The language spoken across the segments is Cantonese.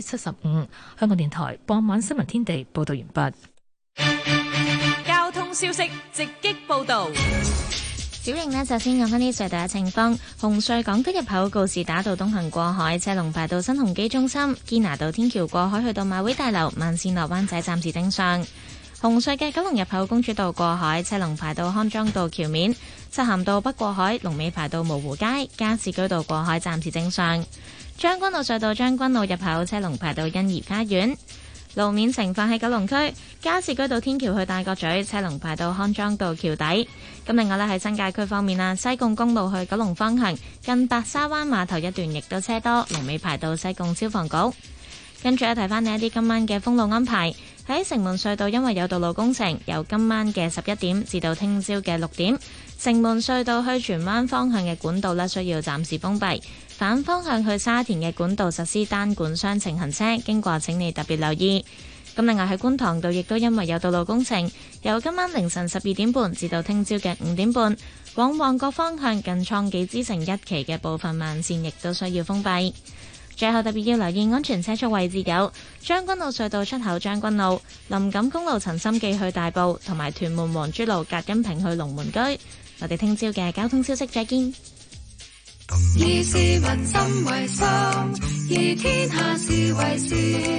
75。香港電台傍晚新聞天地報道完畢。 交通消息直擊報道。 小瑩呢，就先講返啲隧道嘅情況。紅隧港島入口告士打道東行過海，車龍排到新鴻基中心；堅拿道天橋過海去到馬會大樓，慢線落灣仔暫時正常。紅隧嘅九龍入口公主道過海，車龍排到康莊道橋面；漆咸道北過海，龍尾排到蕪湖街；加士居道過海暫時正常。將軍澳隧道將軍澳入口車龍排到欣怡花園。路面情況喺九龍區加士居道天橋去大角咀，車龍排到康莊道橋底。咁另外咧，喺新界區方面啊，西貢公路去九龍方向近白沙灣碼頭一段亦都車多，龍尾排到西貢消防局。跟住提翻你一啲今晚嘅封路安排。喺城門隧道因為有道路工程，由今晚嘅11點至到聽朝嘅6點，城門隧道去荃灣方向嘅管道需要暫時封閉。反方向去沙田嘅管道實施單管雙程行車，經過請你特別留意。咁另外喺觀塘道亦都因為有道路工程，由今晚凌晨12點半至到聽朝嘅5點半，往旺角方向近創紀之城1期嘅部分慢線亦都需要封閉。最後特別要留意安全車速位置有將軍澳隧道出口將軍澳、林錦公路陳心記去大埔，同埋屯門黃珠路隔音屏去龍門居。我哋聽朝嘅交通消息再見。 以市民心為心，以天下事為事。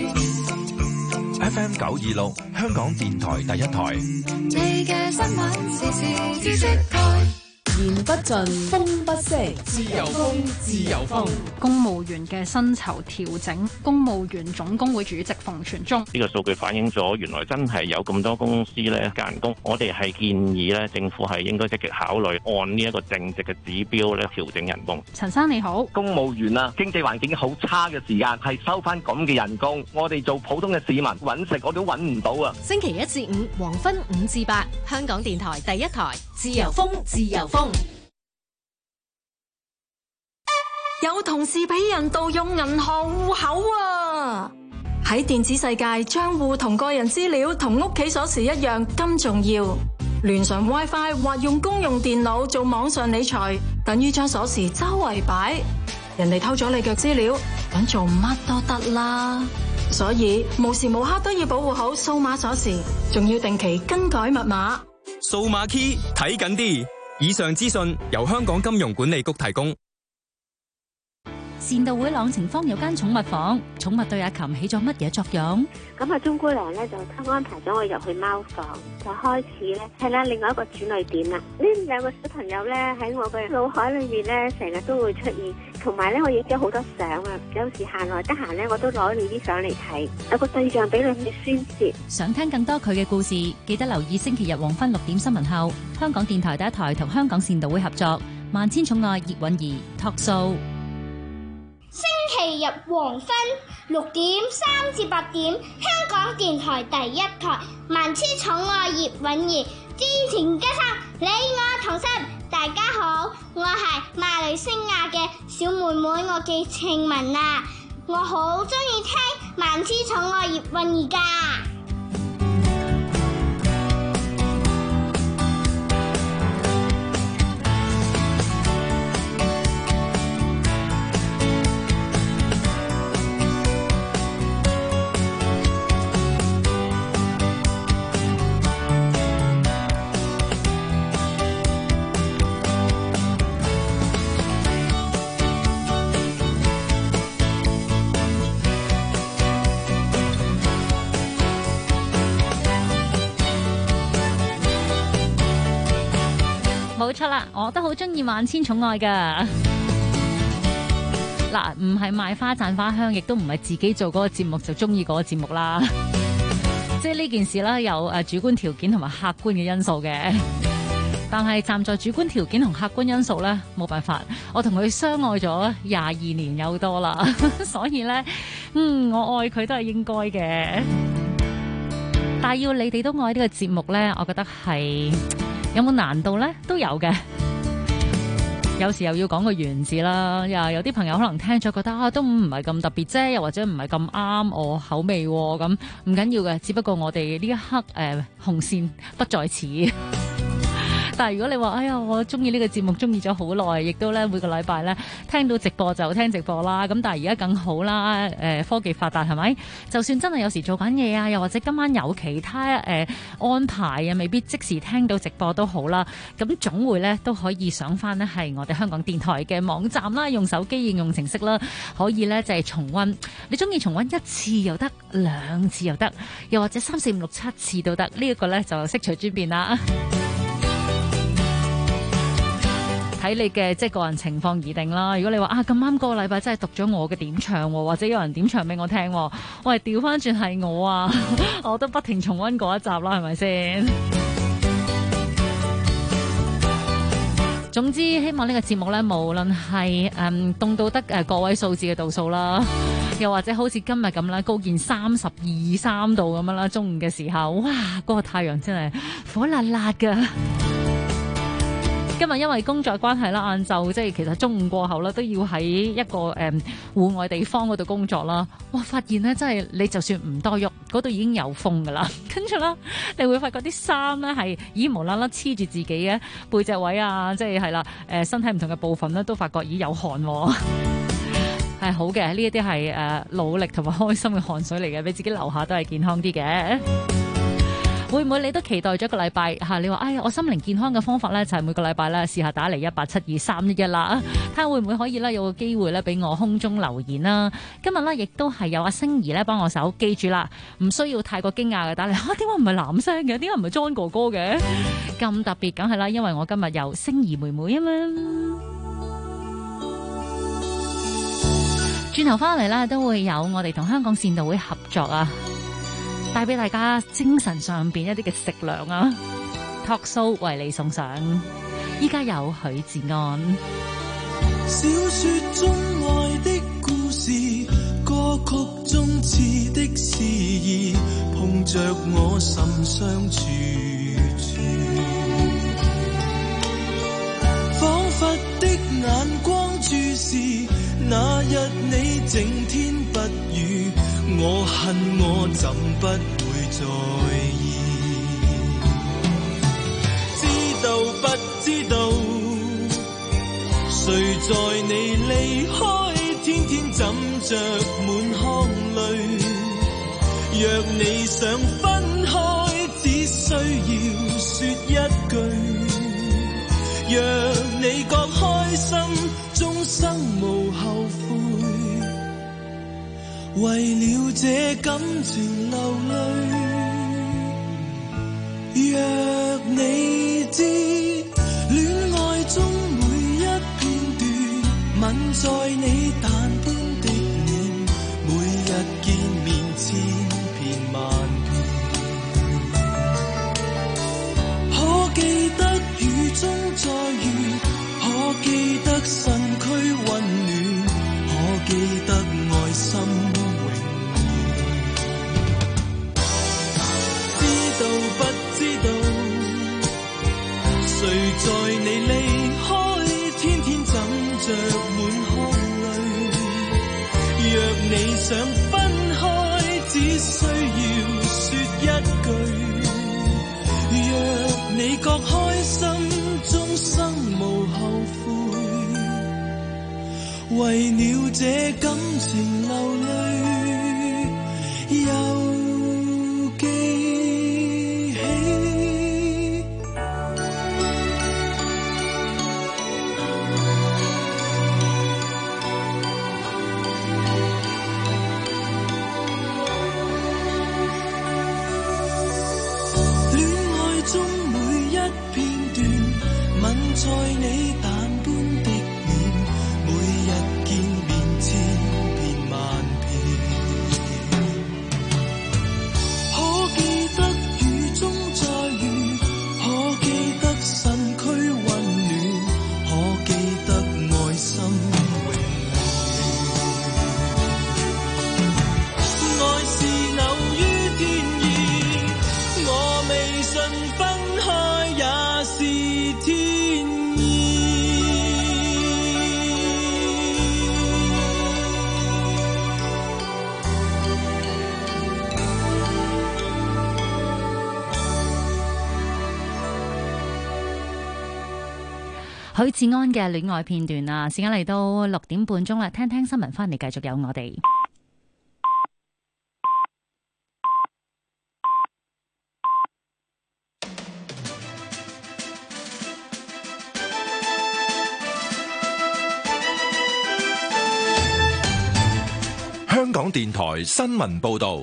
FM 926香港電台第一台。 你嘅新聞時事知識台。 言不盡，風不息，自由風，自由風。 公務員嘅薪酬調整，公務員總工會主席馮傳忠。 呢個數據反映咗原來真係有咁多公司咧加人工，我哋係建議咧政府係應該積極考慮按呢一個正值嘅指標咧調整人工。 陳生你好， 公務員啊，經濟環境好差嘅時間係收翻咁嘅人工，我哋做普通嘅市民揾食我都揾唔到啊！ 星期一至五黃昏5至8，香港電台第一台，自由風，自由風。 有同事俾人盜用銀行戶口啊！喺電子世界，賬戶同個人資料同屋企鎖匙一樣咁重要。連上 WiFi 或用公用電腦做網上理財，等於將鎖匙周圍擺。人哋偷咗你嘅資料，想做乜都得啦。所以無時無刻都要保護好數碼鎖匙，仲要定期更改密碼。 數碼 key 睇緊啲。以上資訊由香港金融管理局提供。 善道會朗晴坊有間寵物房，寵物對阿琴起咗乜嘢作用？ 咁啊，鍾姑娘咧就安排咗我入去貓房，就開始咧係啦，另外一個轉捩點啦。呢兩個小朋友咧喺我嘅腦海裏面咧，成日都會出現，同埋咧我影咗好多相啊。有時閒來得閒咧，我都攞你啲相嚟睇，有個對象俾你去宣泄。 想聽更多佢嘅故事，記得留意星期日黃昏6點新聞後，香港電台第一台同香港善道會合作《萬千寵愛葉韻儀》Talk Show。 星期日黃昏6點3至8點，香港電台第一台萬千寵愛葉韻儀，之前加上你我同心。大家好，我係馬來西亞嘅小妹妹，我叫慶文啊，我好中意聽萬千寵愛葉韻儀噶。 冇錯啦，我都好中意萬千寵愛噶。嗱，唔係賣花讚花香，亦都唔係自己做嗰個節目就中意嗰個節目啦。即係呢件事啦，有主觀條件同埋客觀嘅因素嘅。但係站在主觀條件同客觀因素咧，冇辦法，我同佢相愛咗22年有多啦，所以咧，我愛佢都係應該嘅。但係要你哋都愛呢個節目咧，我覺得係。有冇難度呢？都有嘅，有時又要講個緣字啦。又有啲朋友可能聽咗覺得都唔係咁特別啫，又或者唔係咁啱我口味咁，唔緊要嘅。只不過我哋呢一刻紅線不在此。 但係如果你話哎呀我中意呢個節目中意咗好耐，亦都咧每個禮拜咧聽到直播就聽直播啦。咁但係而家更好啦，科技發達係咪？就算真係有時做緊嘢啊，又或者今晚有其他安排啊，未必即時聽到直播都好啦。咁總會咧都可以上翻呢係我哋香港電台嘅網站啦，用手機應用程式啦，可以咧就係重溫。你中意重溫1次又得，2次又得，又或者3、4、5、6、7次都得。呢一個咧就悉隨尊便啦。睇你嘅即係個人情況而定啦。如果你話咁啱個禮拜真係讀咗我嘅點唱，或者有人點唱俾我聽，喂，調翻轉係我啊，我都不停重溫嗰一集啦，係咪先？總之希望呢個節目咧，無論係凍到得個位數字嘅度數啦，又或者好似今日咁啦，高見32、3度咁樣啦，中午嘅時候，哇，嗰個太陽真係火辣辣噶。今日因為工作關係啦，晏晝即係其實中午過後啦，都要喺一個戶外地方嗰度工作啦。哇！發現咧，真係你就算唔多喐，嗰度已經有風噶啦。跟住啦，你會發覺啲衫咧係無啦啦黐住自己嘅背脊位啊，即係啦，身體唔同嘅部分咧都發覺有汗喎。係好嘅，呢一啲係努力同埋開心嘅汗水嚟嘅，俾自己留下都係健康啲嘅。會唔會你都期待咗一個禮拜嚇？你話我心靈健康嘅方法咧，就係每個禮拜咧試下打嚟1872311啦，睇下會唔會可以咧有個機會咧俾我空中留言啦。今日咧亦都係有阿星兒咧幫我手，記住啦，唔需要太過驚訝嘅打嚟。點解唔係男聲嘅？點解唔係 John 哥哥嘅？咁特別梗係啦，因為我今日有星兒妹妹啊嘛。轉頭翻嚟啦，都會有我哋同香港善導會合作啊，帶俾大家精神上邊一啲嘅食糧啊 ，Talk Show 為你送上。依家有許志安。 小說中愛的故事，歌曲中似的詩意，碰着我心相處處，彷彿的眼光注視，那日你晴天不語，我恨我怎不會在意？知道不知道，誰在你離開，天天枕着滿腔淚。若你想分開，只需要說一句，若你覺開心，終生無後悔。為了這感情流淚，若你知戀愛中每一片段，吻在你淡般的臉，每日見面千遍萬遍。可記得雨中再遇，可記得身軀溫暖，可記得愛心不知道，誰在你離開，天天枕着滿腔淚。若你想分開，只需要說一句，若你覺開心，終生無後悔。為了這感情流淚，又記在你淡般的臉，每日見面千遍萬遍。可記得雨中再遇，可記得身軀溫暖，可記得愛心永遠。愛是留於天意，我未信分開也是天意。 許志安嘅戀愛片段啊！時間嚟到6點半鐘啦，聽聽新聞翻嚟，繼續有我哋。 香港電台新聞報道。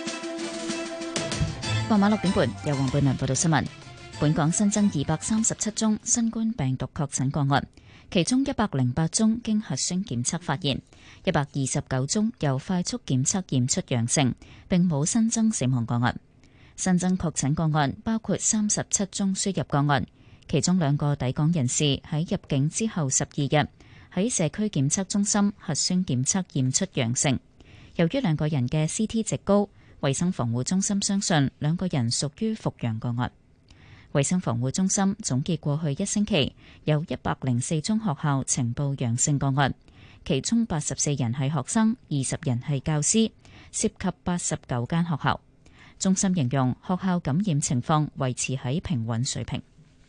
傍晚6點半，由黃貝良報道新聞。本港新增237宗新冠病毒確診個案，其中108宗經核酸檢測發現，129宗由快速檢測驗出陽性，並冇新增死亡個案。新增確診個案包括37宗輸入個案，其中2個抵港人士喺入境之後12日喺社區檢測中心核酸檢測驗出陽性。由於2個人嘅 CT 值高，衛生防護中心相信2個人屬於復陽個案。衛生防護中心總結過去1星期有104宗學校呈報陽性個案，其中84人係學生，20人係教師，涉及89間學校。中心形容學校感染情況維持喺平穩水平。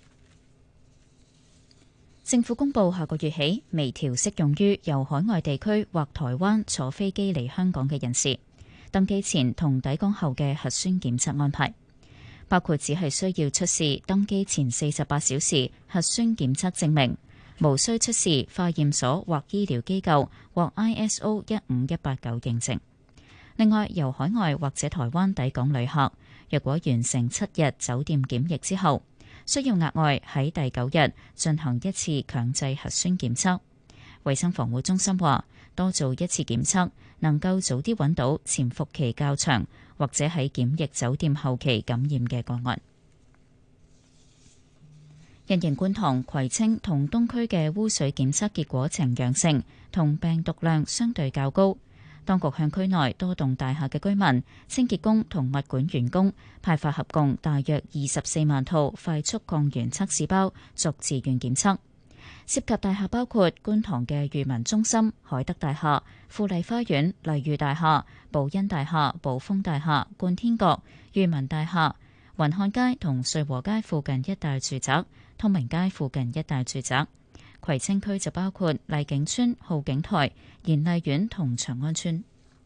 政府公布下個月起微調適用於由海外地區或台灣坐飛機嚟香港嘅人士登機前同抵港後嘅核酸檢測安排，包括只係需要出示登機前48小時核酸檢測證明，無需出示化驗所或醫療機構或 ISO 15189認證。另外，由海外或者台灣抵港旅客，若果完成7日酒店檢疫之後，需要額外喺第9日進行1次強制核酸檢測。衛生防護中心話，多做1次檢測，能夠早啲揾到潛伏期較長或者喺檢疫酒店後期感染嘅個案。因應觀塘、葵青同東區嘅污水檢測結果呈陽性，同病毒量相對較高，當局向區內多棟大廈嘅居民、清潔工同物管員工派發合共大約24萬套快速抗原測試包作自願檢測。涉及大廈包括觀塘嘅裕民中心、海德大廈、富麗花園、麗裕大廈、寶欣大廈、寶豐大廈、冠天閣、裕民大廈、雲漢街同瑞和街附近一帶住宅、通明街附近一帶住宅。葵青區就包括麗景村、浩景台、賢麗苑同長安村。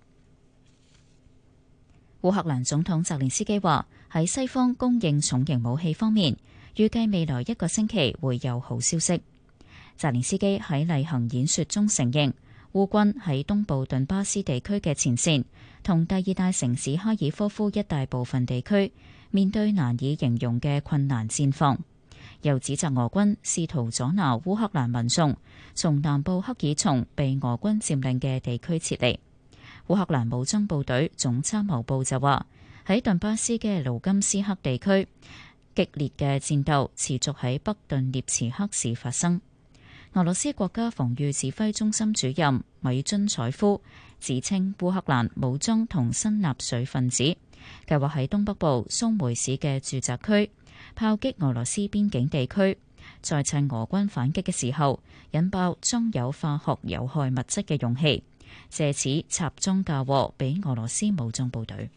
烏克蘭總統澤連斯基話，喺西方供應重型武器方面，預計未來1個星期會有好消息。澤連斯基喺例行演說中承認，烏軍喺東部頓巴斯地區嘅前線同第2大城市哈爾科夫一大部分地區面對難以形容嘅困難戰況，又指責俄軍試圖阻撓烏克蘭民眾從南部克爾松被俄軍佔領嘅地區撤離。烏克蘭武裝部隊總參謀部就話，喺頓巴斯嘅盧甘斯克地區，激烈嘅戰鬥持續喺北頓涅茨克市發生。俄羅斯國家防禦指揮中心主任米津采夫指稱，烏克蘭武裝同新納粹分子計劃喺東北部蘇梅市嘅住宅區炮擊俄羅斯邊境地區，再趁俄軍反擊嘅時候引爆裝有化學有害物質嘅容器，借此插贓嫁禍俾俄羅斯武裝部隊。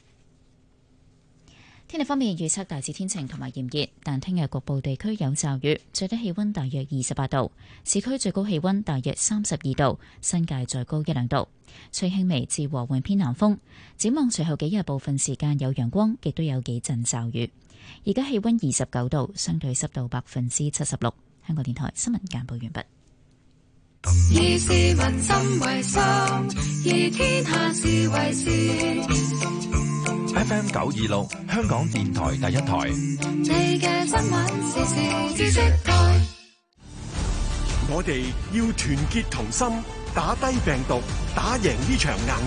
天氣方面預測大致天晴同埋炎熱，但聽日局部地區有驟雨，最低氣溫大約28度，市區最高氣溫大約32度，新界再高1-2度，吹輕微至和緩偏南風。展望隨後幾日部分時間有陽光，亦都有幾陣驟雨。而家氣溫29度，相對濕度76%。香港電台新聞簡報完畢。 以市民心為心，以天下事為事。 FM 926，香港電台第1台。 你嘅新聞時事知識台。 我哋要團結同心，打低病毒，打贏呢場硬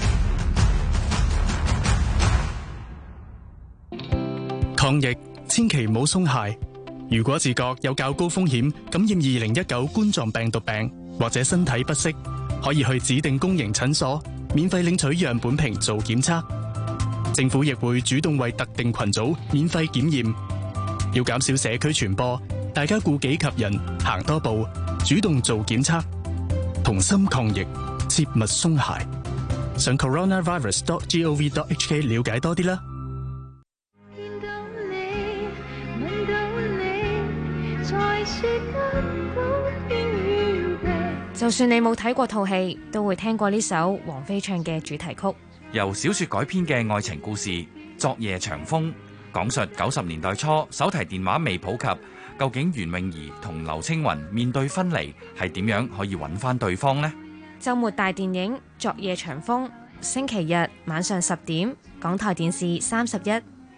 仗。 抗疫千祈唔好鬆懈。如果自覺有較高風險感染2019冠狀病毒病，或者身體不適，可以去指定公營診所免費領取樣本瓶做檢測。政府亦會主動為特定群組免費檢驗。要減少社區傳播，大家顧己及人，行多步，主動做檢測，同心抗疫，切勿鬆懈。上 coronavirus.gov.hk 了解多啲啦。 見到你，問到你，在就算你冇睇過套戲，都會聽過呢首王菲唱嘅主題曲。 由小說改編嘅愛情故事《昨夜長風》，講述90年代初手提電話未普及，究竟袁詠儀同劉青雲面對分離係點樣可以揾翻對方呢？ 週末大電影《昨夜長風》，星期日晚上10點，港台電視31。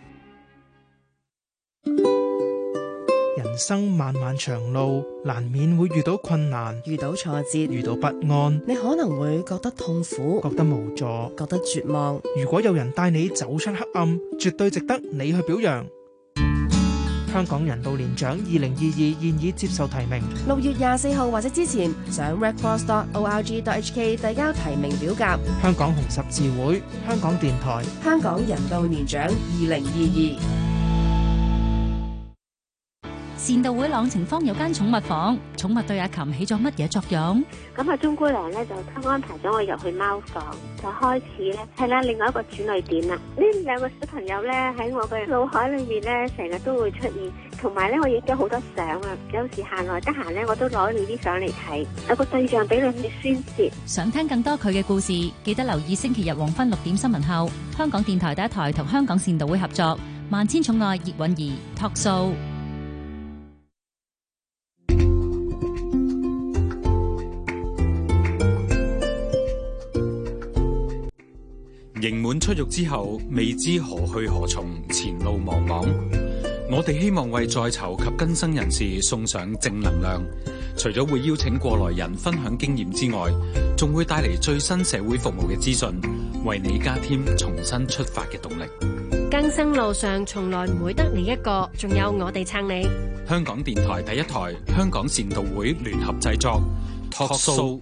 人生漫漫長路，難免會遇到困難， 遇到挫折， 遇到不安， 你可能會覺得痛苦， 覺得無助， 覺得絕望。 如果有人帶你走出黑暗，絕對值得你去表揚。香港人道年獎2022現已接受提名 ，6月24號或者之前上 redcross.org.hk 遞交提名表格。 香港紅十字會、香港電台、 香港人道年獎2022。 善道會朗晴坊有間寵物房，寵物對阿琴起咗乜嘢作用？ 咁啊，鐘姑娘咧就安排咗我入去貓房，就開始咧係啦，另外一個轉捩點啦。呢兩個小朋友咧喺我嘅腦海裏面咧，成日都會出現，同埋咧我影咗好多相啊。有時閒來得閒咧，我都攞你啲相嚟睇，有個對象俾你去宣泄。 想聽更多佢嘅故事，記得留意星期日黃昏6點新聞後，香港電台第一台同香港善道會合作《萬千寵愛葉韻儀》Talk Show。 刑滿出獄之後，未知何去何從，前路茫茫。我哋希望為在囚及更生人士送上正能量，除咗會邀請過來人分享經驗之外，仲會帶嚟最新社會服務嘅資訊，為你加添重新出發嘅動力。 更生路上從來唔會得你一個，仲有我哋撐你。 香港電台第一台、香港善道會聯合製作 Talk Show。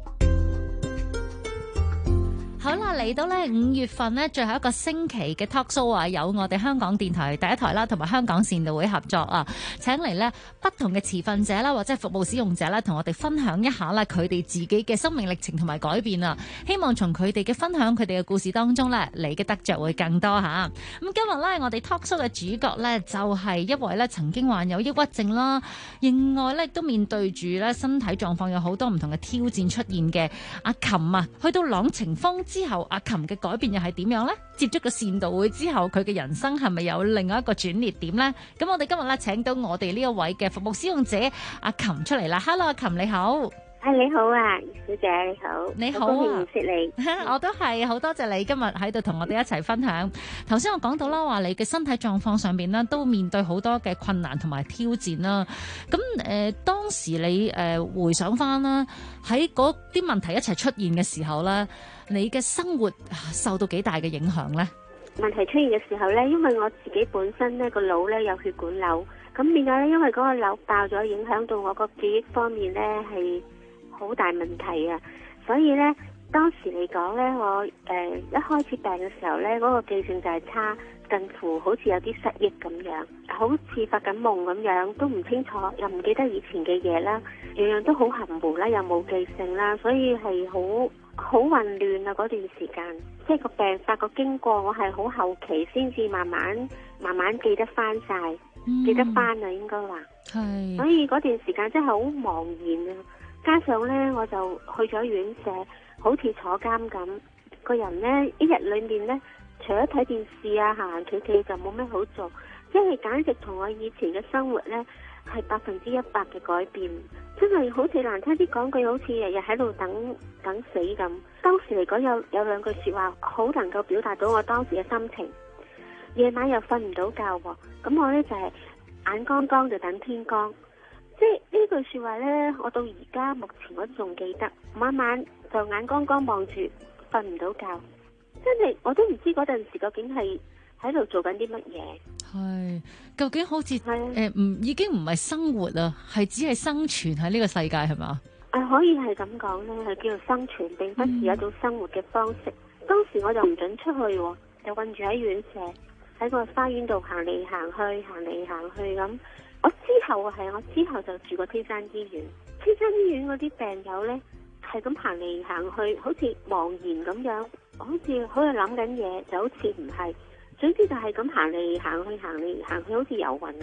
好啦，嚟到咧5月份咧最後一個星期嘅 talk show 啊，有我哋香港電台第一台啦，同埋香港善道會合作啊，請嚟咧不同嘅持份者啦，或者係服務使用者啦，同我哋分享一下啦佢哋自己嘅生命歷程同埋改變啊，希望從佢哋嘅分享、佢哋嘅故事當中咧，你嘅得着會更多吓。咁今日咧我哋 talk show 嘅主角咧就係一位咧曾經患有抑鬱症啦，另外咧都面對住咧身體狀況有好多唔同嘅挑戰出現嘅阿琴啊，去到朗晴坊之後，阿琴嘅改變又係點樣呢？接觸個善道會之後，佢嘅人生係咪有另外一個轉捩點呢？咁我哋今日咧請到我哋呢一位嘅服務使用者阿琴出嚟啦。Hello， 阿琴你好。 你好啊，小姐你好。 你好啊， 好認識你。 我都係好多謝你今日喺度同我哋一齊分享。頭先我講到啦，話你嘅身體狀況上邊呢，都面對好多嘅困難同埋挑戰啦。咁當時你回想翻啦，喺嗰啲問題一齊出現嘅時候咧，你嘅生活受到幾大嘅影響呢？ 問題出現嘅時候呢，因為我自己本身呢個腦呢有血管瘤，咁變咗呢，因為嗰個瘤爆咗，影響到我個記憶方面呢係好大問題啊，所以呢，當時嚟講呢，我一開始病嘅時候呢，嗰個記性就係差，近乎好似有啲失憶咁樣，好似發緊夢咁樣，都唔清楚，又唔記得以前嘅嘢啦，樣樣都好含糊啦，又冇記性啦，所以係好混亂啊！嗰段時間，即係個病發個經過，我係好後期先至慢慢記得翻晒，記得翻啊，應該話。係。所以嗰段時間真係好茫然啊！加上呢，我就去咗院舍，好似坐監咁，個人呢，一日裏面呢，除咗睇電視啊，行行企企就冇咩好做，即係簡直同我以前嘅生活呢係100%嘅改變，真係好似難聽啲講句，好似日日喺度等死咁。當時嚟講有兩句說話好能夠表達到我當時嘅心情。夜晚又瞓唔到覺喎，咁我呢就係眼光光就等天光。即係呢句說話呢，我到而家目前我都仲記得，晚晚就眼光光望住，瞓唔到覺，真係我都唔知嗰陣時究竟係喺度做緊啲乜嘢。 係，究竟好似已經唔係生活啊，係只係生存喺呢個世界係嘛？ 可以係咁講呢，係叫做生存，並不是一種生活嘅方式。當時我就唔准出去，就困住喺院舍，喺個花園度行嚟行去咁。我之後就住過天山醫院。天山醫院嗰啲病友呢，係咁行嚟行去，好似茫然咁樣，好似好似諗緊嘢，就好似唔係。總之就係咁行嚟行去，好似遊魂咁。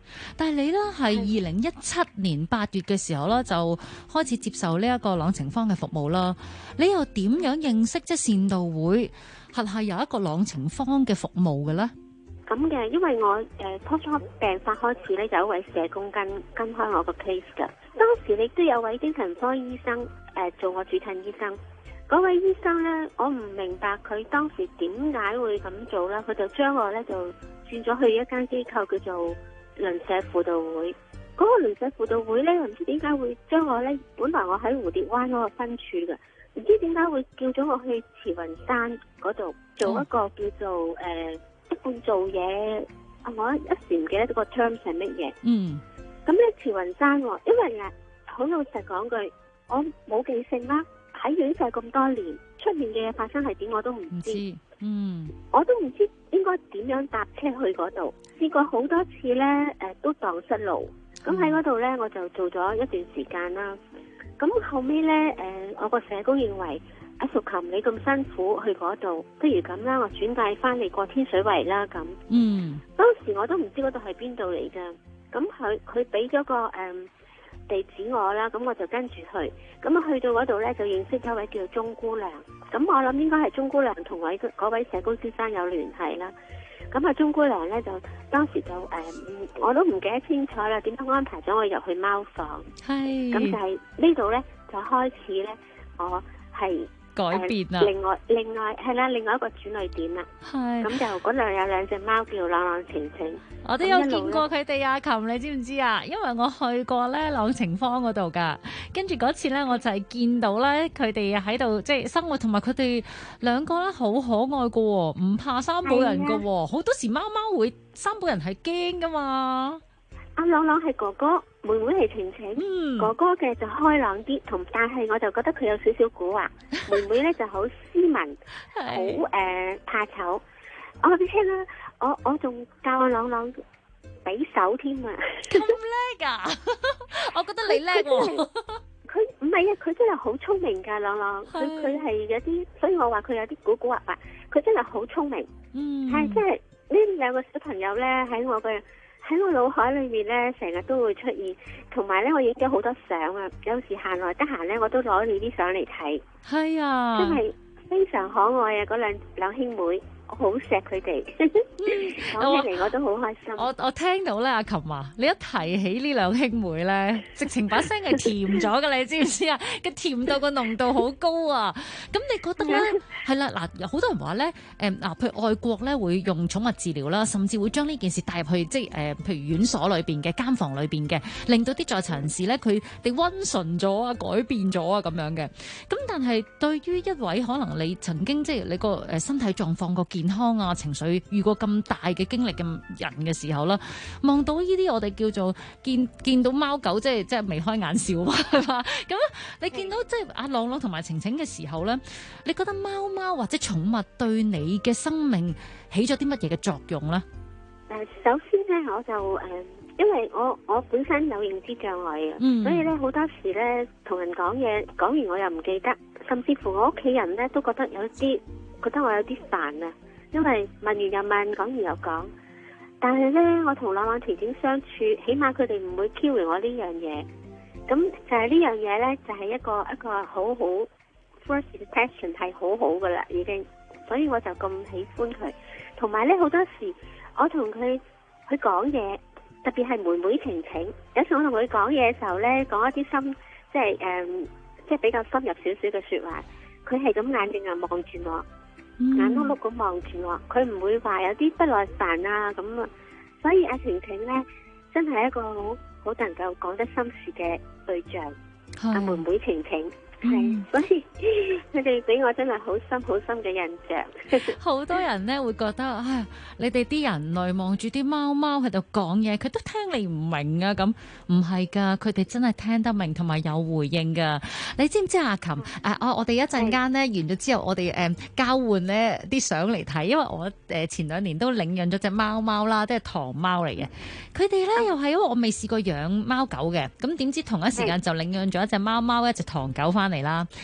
但係你咧係2017年8月嘅時候咧，就開始接受呢一個朗晴芳嘅服務啦。你又點樣認識即係善導會轄下有一個朗晴芳嘅服務嘅咧？ 咁嘅，因為我初病發開始咧，就有一位社工跟開我個 case 㗎。當時亦都有位精神科醫生做我主診醫生。嗰位醫生咧，我唔明白佢當時點解會咁做啦。佢就將我咧就轉咗去一間機構叫做鄰舍輔導會。嗰個鄰舍輔導會咧，唔知點解會將我咧，本來我喺蝴蝶灣嗰個分處嘅，唔知點解會叫咗我去慈雲山嗰度做一個叫做一半做嘢。我一時唔記得個 terms 係乜嘢。咁咧慈雲山，因為好老實講句，我冇記性啦。喺院舍咁多年，出面嘅嘢發生係點我都唔知。我都唔知應該點樣搭車去嗰度。試過好多次咧，都蕩失路。咁喺嗰度咧，我就做咗一段時間啦。咁後尾咧，我個社工認為阿淑琴你咁辛苦去嗰度，不如咁啦，我轉介翻嚟過天水圍啦咁。當時我都唔知嗰度係邊度嚟㗎。咁佢俾咗個地址我啦，咁我就跟住去，咁啊去到嗰度咧就認識咗一位叫做鍾姑娘，咁我諗應該係鍾姑娘同嗰位社工先生有聯繫啦。咁啊鍾姑娘咧就當時就我都唔記得清楚啦，點樣安排咗我入去貓房，咁就係呢度咧就開始咧我係改變啦。 另外係啦，另外一個轉捩點啦。咁就嗰度有兩隻貓叫朗朗晴晴。 我都有見過佢哋啊，琴你知唔知啊？因為我去過咧朗晴芳嗰度噶，跟住嗰次咧我就係見到咧佢哋喺度即係生活，同埋佢哋兩個咧好可愛噶，唔怕三寶人噶。好多時貓貓會三寶人係驚噶嘛。阿朗朗係哥哥，妹妹係晴晴。哥哥嘅就開朗啲，但係我就覺得佢有少少古惑。妹妹咧就好斯文，好怕醜。我話俾你聽啦，我仲教阿朗朗比手添啊！咁叻噶？我覺得你叻喎。佢唔係啊，佢真係好聰明噶，朗朗。佢係有啲，所以我話佢有啲古惑惑。佢真係好聰明。係即係呢兩個小朋友咧，喺我腦海裏面咧，成日都會出現。同埋咧，我影咗好多相啊！有時閒來得閒咧，我都攞你啲相嚟睇。係啊，真係非常可愛啊！嗰兩兄妹。我好錫佢哋，講起嚟我都好開心。我聽到咧，阿琴啊，你一提起呢兩兄妹咧，直情把聲係甜咗噶，你知唔知啊？個甜度個濃度好高啊！咁你覺得咧？係啦，嗱，有好多人話咧，譬如外國咧會用寵物治療啦，甚至會將呢件事帶入去，即係譬如院所裏邊嘅監房裏邊嘅，令到啲在囚人士咧佢哋溫順咗啊，改變咗啊咁樣嘅。咁但係對於一位可能你曾經即係你個身體狀況個健康啊、情緒遇過咁大嘅經歷嘅人嘅時候啦，望到呢啲我哋叫做見到貓狗即係眉開眼笑嘛，係嘛？咁你見到即係阿朗朗同埋晴晴嘅時候咧，你覺得貓貓或者寵物對你嘅生命起咗啲乜嘢嘅作用咧？首先咧，我就因為我本身有認知障礙啊，所以咧好多時咧同人講嘢講完我又唔記得，甚至乎我屋企人咧都覺得我有啲煩啊。因為問完又問，講完又講，但係咧，我同朗朗晴晴相處，起碼佢哋唔會 kill 我呢樣嘢。咁就係呢樣嘢咧，就係一個好好 first impression 係好好噶啦，已經。所以我就咁喜歡佢。同埋咧，好多時我同佢講嘢，特別係妹妹晴晴，有時我同佢講嘢嘅時候咧，講一啲即係比較深入少少嘅說話，佢係咁眼定眼望住我。眼碌碌咁望住我，佢唔會話有啲不耐煩啊咁啊，所以阿晴晴咧真係一個好能夠講得心事嘅對象。阿妹妹晴晴。所以佢哋俾我真係好深好深嘅印象。好多人咧會覺得，唉，你哋啲人類望住啲貓貓喺度講嘢，佢都聽你唔明啊咁。唔係噶，佢哋真係聽得明同埋有回應噶。你知唔知阿琴？我哋一陣間咧完咗之後，我哋交換咧啲相嚟睇，因為我前2年都領養咗隻貓貓啦，即係唐貓嚟嘅。佢哋咧又係因為我未試過養貓狗嘅，咁點知同一時間就領養咗一隻貓貓一隻唐狗翻嚟啦。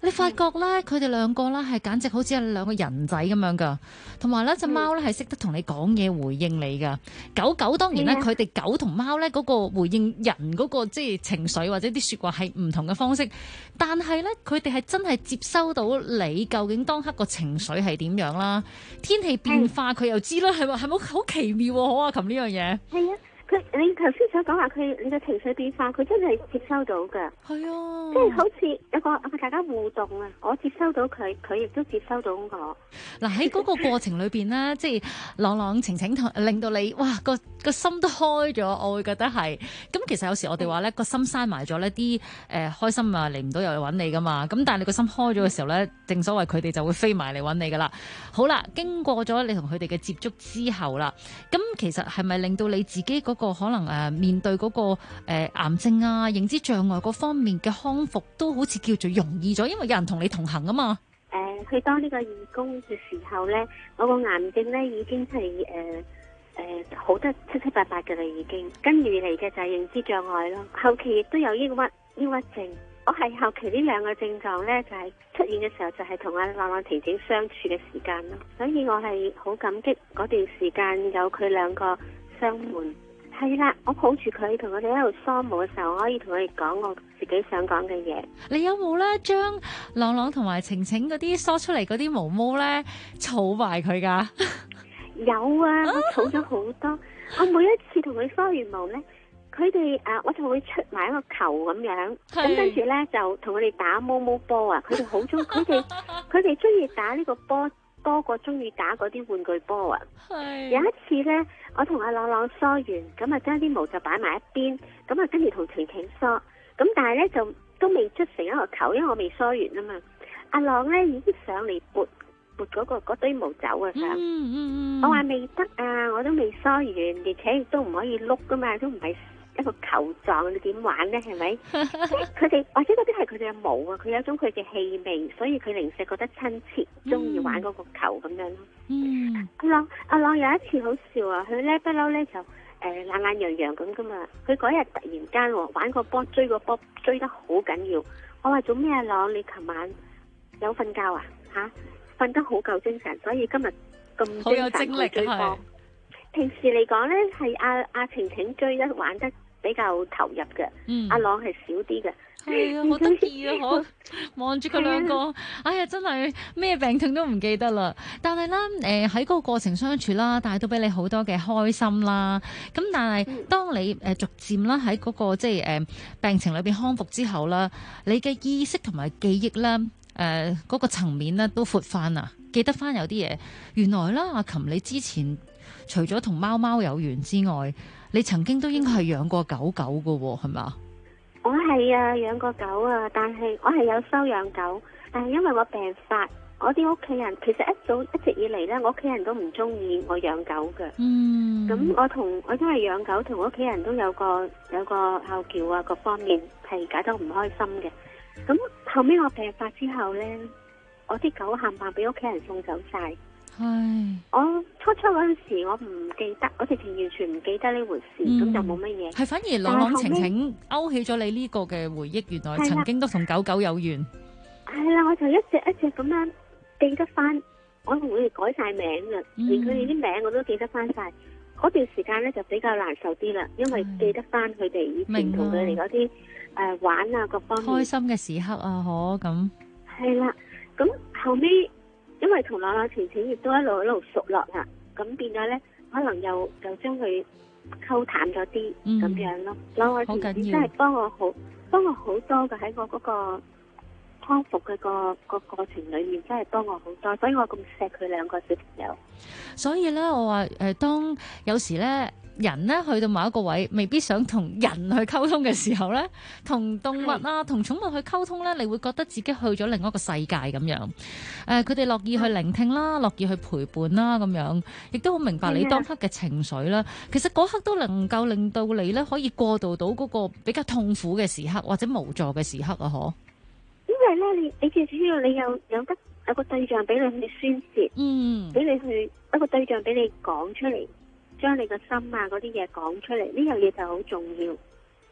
你發覺咧，佢哋兩個咧係簡直好似係兩個人仔咁樣噶，同埋咧隻貓咧係識得同你講嘢回應你噶。狗當然咧，佢哋狗同貓咧嗰個回應人嗰個即係情緒或者啲說話係唔同嘅方式，但係咧佢哋係真係接收到你究竟當刻個情緒係點樣啦，天氣變化佢又知啦，係咪好奇妙好啊？琴呢樣嘢係啊。你頭先所講話你嘅情緒變化，佢真係接收到㗎。 係啊， 即係好似有個大家互動啊，我接收到佢，佢亦都接收到我。 嗱喺嗰個過程裏邊咧，即係朗朗晴晴令到你哇個心都開咗，我會覺得係。咁其實有時我哋話咧個心閂埋咗呢啲開心啊嚟唔到又嚟揾你噶嘛。咁但係你個心開咗嘅時候咧，正所謂佢哋就會飛埋嚟揾你噶啦。好啦，經過咗你同佢哋嘅接觸之後啦，咁其實係咪令到你自己嗰個可能面對嗰個癌症啊、認知障礙嗰方面嘅康復都好似叫做容易咗，因為有人同你同行啊嘛。 去當呢個義工嘅時候咧，我個癌症咧已經係好得七七八八嘅啦，已經跟住嚟嘅就係認知障礙咯，後期亦都有抑鬱症。我係後期呢兩個症狀咧，就係出現嘅時候就係同阿朗朗晴晴相處嘅時間咯，所以我係好感激嗰段時間有佢兩個相伴。係啦，我抱住佢同佢哋喺度梳毛嘅時候，我可以同佢哋講我自己想講嘅嘢。 你有冇咧將朗朗同埋晴晴嗰啲梳出嚟嗰啲毛毛咧儲埋佢噶？ 有啊，我儲咗好多。我每一次同佢梳完毛咧，佢哋我就會出埋一個球咁樣，咁跟住咧就同佢哋打毛毛波啊！佢哋好中，佢哋中意打呢個波多過中意打嗰啲玩具波啊！有一次咧，我同阿朗朗梳完，咁啊將啲毛就擺埋一邊，咁啊跟住同晴晴梳，咁但係咧就都未捽成一個球，因為我未梳完啊嘛。阿朗咧已經上嚟撥嗰堆毛走啊！我話未得啊，我都未梳完，而且亦都唔可以碌噶嘛，都唔係一個球狀，你點玩咧？係咪？佢哋或者嗰啲係佢哋嘅毛啊，佢有一種佢嘅氣味，所以佢零舍覺得親切，中意玩嗰個球咁樣咯。阿朗有一次好笑啊，佢咧不嬲咧就懶懶洋洋咁噶嘛。佢嗰日突然間玩個波，追個波追得好緊要。我話做咩啊，朗？你琴晚有瞓覺啊？瞓得好夠精神，所以今日咁精神去追波。平時嚟講咧，係阿晴晴追得玩得比較投入嘅，阿朗係少啲嘅。 係啊，好得意啊！我望住佢兩個，哎呀，真係咩病痛都唔記得啦。但係咧，喺嗰個過程相處啦，帶到俾你好多嘅開心啦。咁但係當你逐漸啦喺嗰個即係病情裏邊康復之後啦，你嘅意識同埋記憶咧，嗰個層面咧都闊翻啊，記得翻有啲嘢。原來啦，阿琴你之前除咗同貓貓有緣之外，你曾經都應該係養過狗狗㗎喎，係咪？ 我係啊，養過狗啊，但係我係有收養狗，但係因為我病發，我啲屋企人其實一直以嚟咧，我屋企人都唔中意我養狗嘅。咁我因為養狗同屋企人都有個拗撬啊，各方面係搞得唔開心嘅。咁後尾我病發之後咧，我啲狗冚唪唥俾屋企人送走晒。我初嗰陣時我唔記得，我直情完全唔記得呢回事，咁就冇乜嘢。 係反而朗朗晴晴勾起咗你呢個嘅回憶，原來曾經都同狗狗有緣。 係啦，我就一隻一隻咁樣記得翻，我同佢哋改晒名嘅，連佢哋啲名我都記得翻晒。嗰段時間咧就比較難受啲啦，因為記得翻佢哋以前同佢哋嗰啲玩啊各方面開心嘅時刻啊，咁。 係啦，咁後尾。因為同朗朗晴晴亦都一路熟落啦，咁變咗咧，可能又將佢溝淡咗啲咁樣咯。朗朗晴晴真係幫我好多嘅，喺我嗰個康復嘅個過程裏面，真係幫我好多，所以我咁錫佢兩個小朋友。 所以咧，我話當有時咧。人咧去到某一個位，未必想同人去溝通嘅時候咧，同動物啊、同寵物去溝通咧，你會覺得自己去咗另一個世界咁樣。佢哋樂意去聆聽啦，樂意去陪伴啦，咁樣，亦都好明白你當刻嘅情緒啦。其實嗰刻都能夠令到你咧可以過渡到嗰個比較痛苦嘅時刻或者無助嘅時刻啊！嗬。 因為咧，你最主要你有個對象俾你去宣洩，俾你去一個對象俾你講出嚟。將你個心啊嗰啲嘢講出嚟，呢樣嘢就好重要。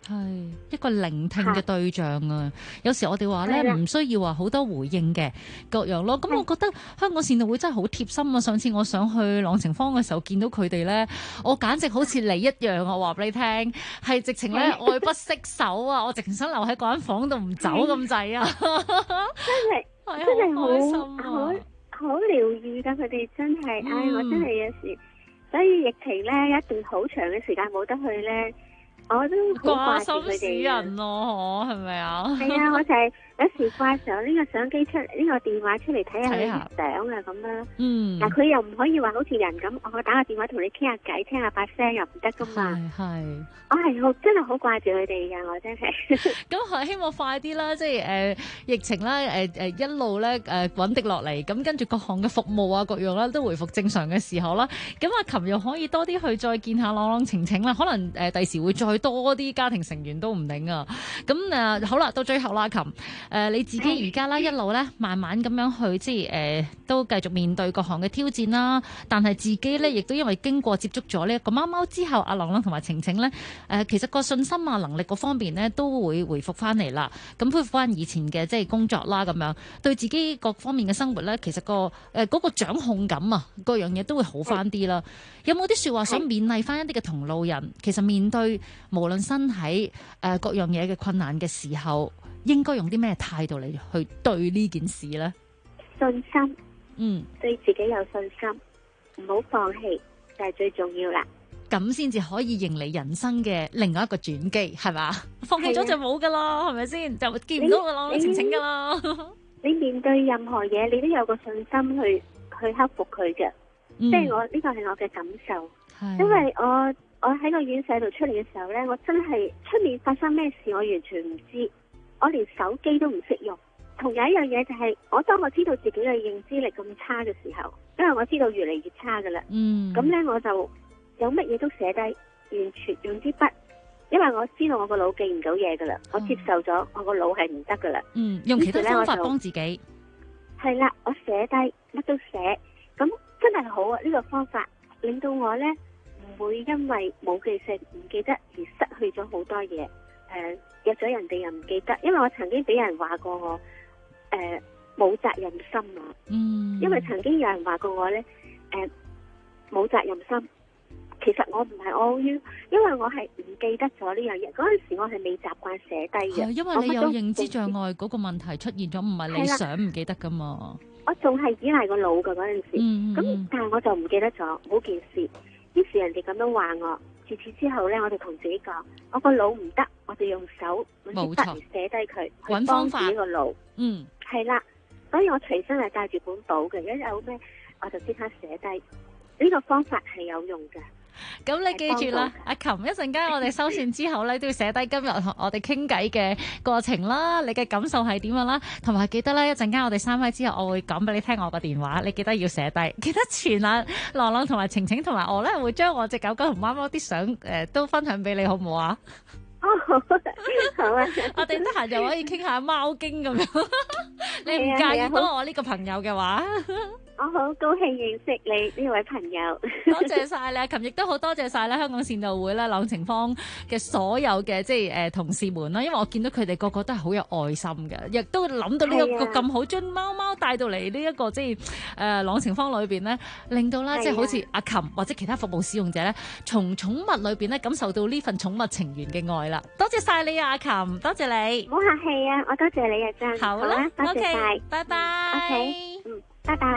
係一個聆聽嘅對象啊！有時我哋話咧唔需要話好多回應嘅各樣咯。咁我覺得香港善導會真係好貼心啊！上次我上去朗晴坊嘅時候，見到佢哋咧，我簡直好似你一樣啊！話俾你聽，係直情咧愛不釋手啊！我直情想留喺嗰間房度唔走咁滯啊！ 真係好療癒㗎，佢哋真係，我真係有時，所以疫情咧一段好長嘅時間冇得去咧。我都好掛住佢哋人咯，係咪啊？ 係啊，我就係有時掛上呢個相機出嚟，呢個電話出嚟睇下佢啲相啊咁啦。但佢又唔可以話好似人咁，我打個電話同你傾下偈，聽下把聲又唔得噶嘛。係，我係真係好掛住佢哋噶，我真係。 咁係希望快啲啦，即係疫情啦，一路咧穩定落嚟，咁跟住各項嘅服務啊各樣啦都回復正常嘅時候啦，咁阿琴又可以多啲去再見下朗朗晴晴啦，可能第時會再多啲家庭成員都唔定啊！咁好啦，到最後啦，琴你自己而家啦一路咧慢慢咁樣去，即係都繼續面對各項嘅挑戰啦。但係自己咧亦都因為經過接觸咗呢一個貓貓之後，阿朗朗同埋晴晴咧其實個信心啊能力嗰方面咧都會回復翻嚟啦。咁恢復翻以前嘅即係工作啦，咁樣對自己各方面嘅生活咧，其實嗰個掌控感啊，各樣嘢都會好翻啲啦。有冇啲説話想勉勵翻一啲嘅同路人？其實面對無論身體各樣嘢嘅困難嘅時候，應該用啲咩態度嚟去對呢件事呢？ 信心，對自己有信心，唔好放棄就係最重要啦。 咁先至可以迎嚟人生嘅另外一個轉機，係嘛？放棄咗就冇噶啦，係咪先？就見唔到個朗朗晴晴噶啦。 你面對任何嘢，你都有個信心去克服佢嘅。即係我呢個係我嘅感受，因為我喺個院舍度出嚟嘅時候呢，我真係出面發生咩事我完全唔知，我連手機都唔識用。同有一樣嘢就係，當我知道自己嘅認知力咁差嘅時候，因為我知道越嚟越差噶啦，咁呢我就有乜嘢都寫低，完全用支筆，因為我知道我個腦記唔到嘢噶啦，我接受咗我個腦係唔得噶啦。 用其他方法幫自己。係啦，我寫低乜都寫，咁真係好啊！呢個方法令到我呢唔會因為冇記性唔記得而失去咗好多嘢。約咗人哋又唔記得，因為我曾經俾人話過我冇責任心啊。因為曾經有人話過我呢冇責任心。其實我唔係因為我係唔記得咗呢樣嘢。嗰陣時我係未習慣寫低嘅。 因為你有認知障礙嗰個問題出現咗，唔係你想唔記得噶嘛。 我仲係依賴個腦噶嗰陣時，咁但係我就唔記得咗嗰件事。於是人哋咁樣話我，自此之後呢，我就同自己講，我個腦唔得，我就用手揾支筆嚟寫低佢，去幫自己個腦。係啦，所以我隨身係帶住本簿嘅，一有咩我就即刻寫低。呢個方法係有用嘅。 咁你記住啦，阿琴，一陣間我哋收線之後咧，都要寫低今日同我哋傾偈嘅過程啦，你嘅感受係點樣啦，同埋記得咧，一陣間我哋3位之後，我會講俾你聽我個電話，你記得要寫低，記得傳啊朗朗同埋晴晴同埋我咧，會將我隻狗狗同貓貓啲相都分享俾你，好唔好啊？ 好啊！ 我哋得閒又可以傾下貓經咁樣，你唔介意多我呢個朋友嘅話？ 我好高興認識你呢位朋友， 多謝晒你。阿琴亦都好多謝晒啦，香港善導會啦、朗晴坊嘅所有嘅即係同事們啦，因為我見到佢哋個個都係好有愛心嘅，亦都諗到呢一個咁好，將貓貓帶到嚟呢一個即係朗晴坊裏邊咧，令到咧即係好似阿琴或者其他服務使用者咧，從寵物裏邊咧感受到呢份寵物情緣嘅愛啦。多謝晒你啊，阿琴，多謝你。 唔好客氣啊，我多謝你啊，真好啦， 多謝晒， 拜拜。 OK，拜拜。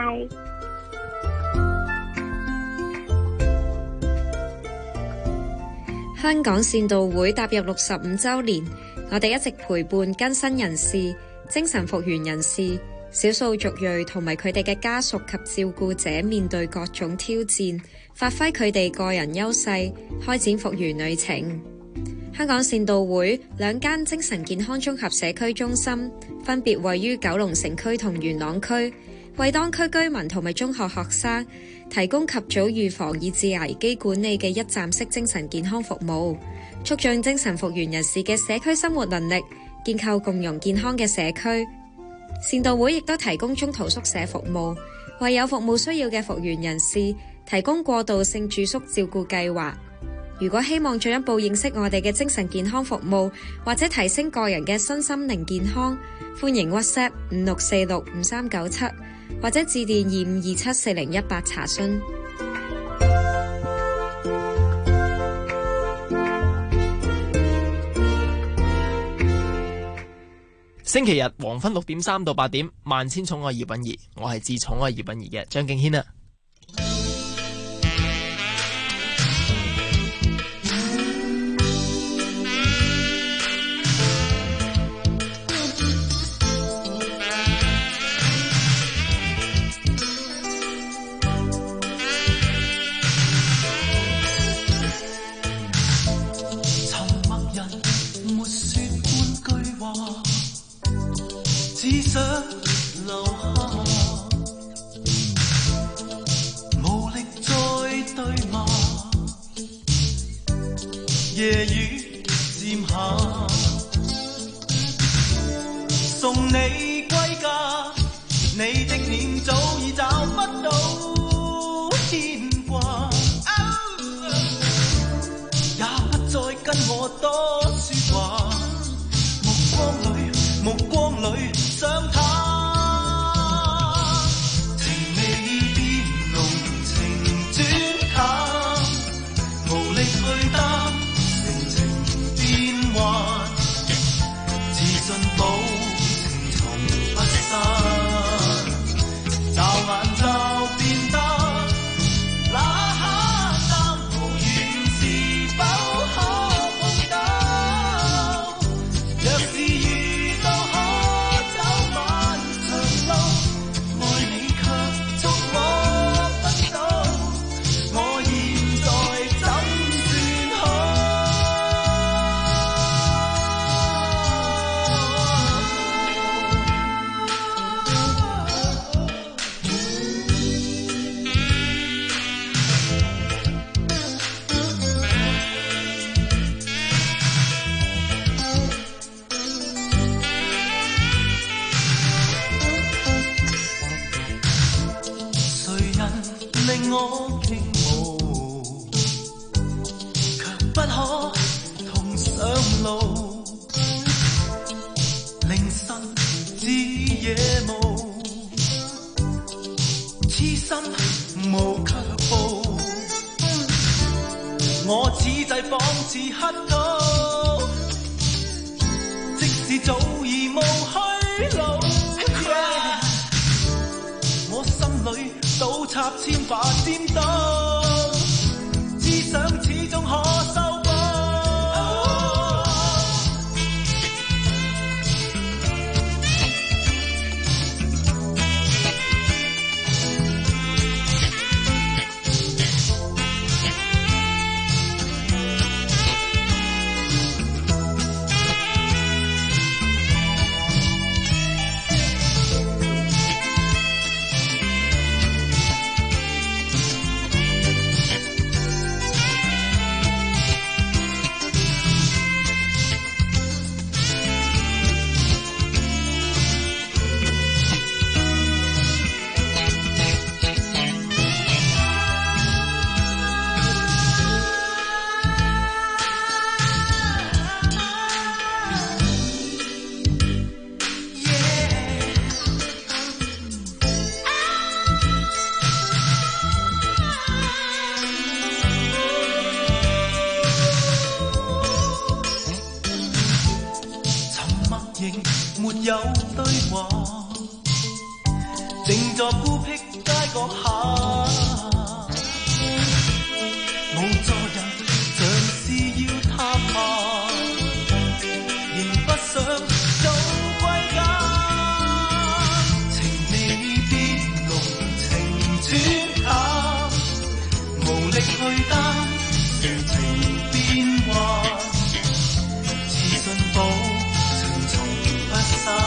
香港善導會踏入65週年，我哋一直陪伴更新人士、精神復原人士、少數族裔同埋佢哋嘅家屬及照顧者面對各種挑戰，發揮佢哋個人優勢，開展復原旅程。香港善導會2間精神健康綜合社區中心分別位於九龍城區同元朗區，為當區居民同埋中學學生提供及早預防以至危機管理嘅一站式精神健康服務，促進精神復原人士嘅社區生活能力，建構共融健康嘅社區。善導會亦都提供中途宿舍服務，為有服務需要嘅復原人士提供過渡性住宿照顧計劃。 如果希望進一步認識我哋嘅精神健康服務，或者提升個人嘅身心靈健康，歡迎 WhatsApp 56465397，或者致電25274018查詢。 星期日黃昏6點3到8點，萬千寵愛葉韻儀，我係至寵愛葉韻儀嘅張敬軒啊。 只想留下，無力再對罵，夜雨漸下，送你歸家，你的臉早已找不到牽掛，也不再跟我多說話，目光裏想他，情未變濃，情轉淡，無力去擔，性情變幻，自信保情從不散，驟眼就變得那黑暗，無緣是否可碰到，若是遇到令我傾慕，卻不可同上路，凌晨至夜幕，痴心無卻步，我此際仿似乞討，即使早已無去路，我心裏倒插千把尖刀，只想始終可修補。沒有對話，靜坐孤僻街角下，無助人像是要探下，仍不想早歸家，情未變濃，情轉淡，無力去擔，性情變幻，自信保驟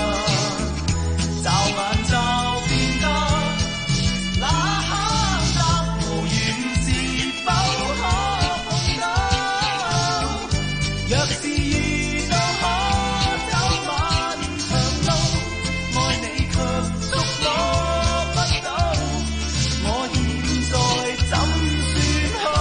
眼就變得那黑暗，無緣是否可碰到？若是遇到可走漫長路，愛你卻捉摸不到，我現在怎算好？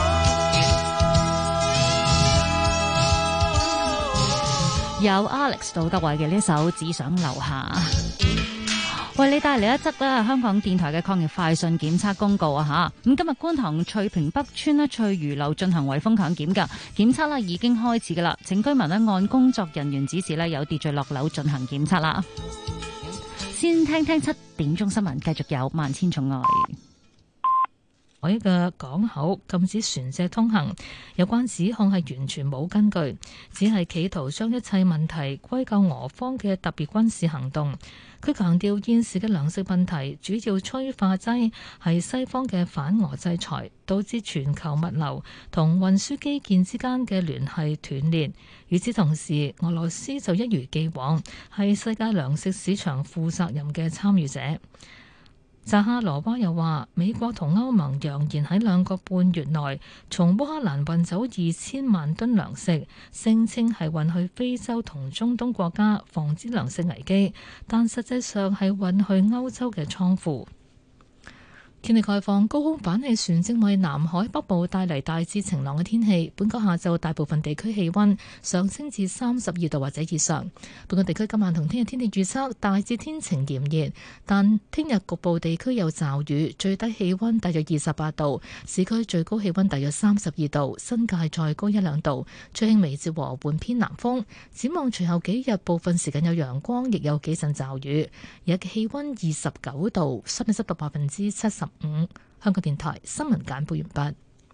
有 Alex 杜德偉嘅呢首只想留下。為你帶嚟一則咧香港電台嘅抗疫快訊檢測公告啊吓，咁今日觀塘翠屏北村咧翠魚樓進行圍封強檢噶，檢測咧已經開始噶啦，請居民咧按工作人員指示咧有秩序落樓進行檢測啦。先聽7點鐘新聞，繼續有萬千寵愛。 海嘅港口禁止船隻通行，有關指控係完全冇根據，只係企圖將一切問題歸咎俄方嘅特別軍事行動。佢強調現時嘅糧食問題主要催化劑係西方嘅反俄制裁，導致全球物流同運輸基建之間嘅聯繫斷裂。與此同時，俄羅斯就一如既往係世界糧食市場負責任嘅參與者。扎哈羅娃又話，美國同歐盟揚言喺2個半月內從烏克蘭運走2000萬噸糧食，聲稱係運去非洲同中東國家防止糧食危機，但實際上係運去歐洲嘅倉庫。天氣概況，高空反氣旋正為南海北部帶嚟大致晴朗嘅天氣。本港下晝大部分地區氣溫上升至32度或者以上。本港地區今晚同聽日天氣預測大致天晴炎熱，但聽日局部地區有驟雨，最低氣溫大約28度，市區最高氣溫大約32度，新界再高1-2度，吹輕微至和緩偏南風。展望隨後幾日部分時間有陽光，亦有幾陣驟雨。日嘅氣溫29度，相對濕度75%。香港電台新聞簡報完畢。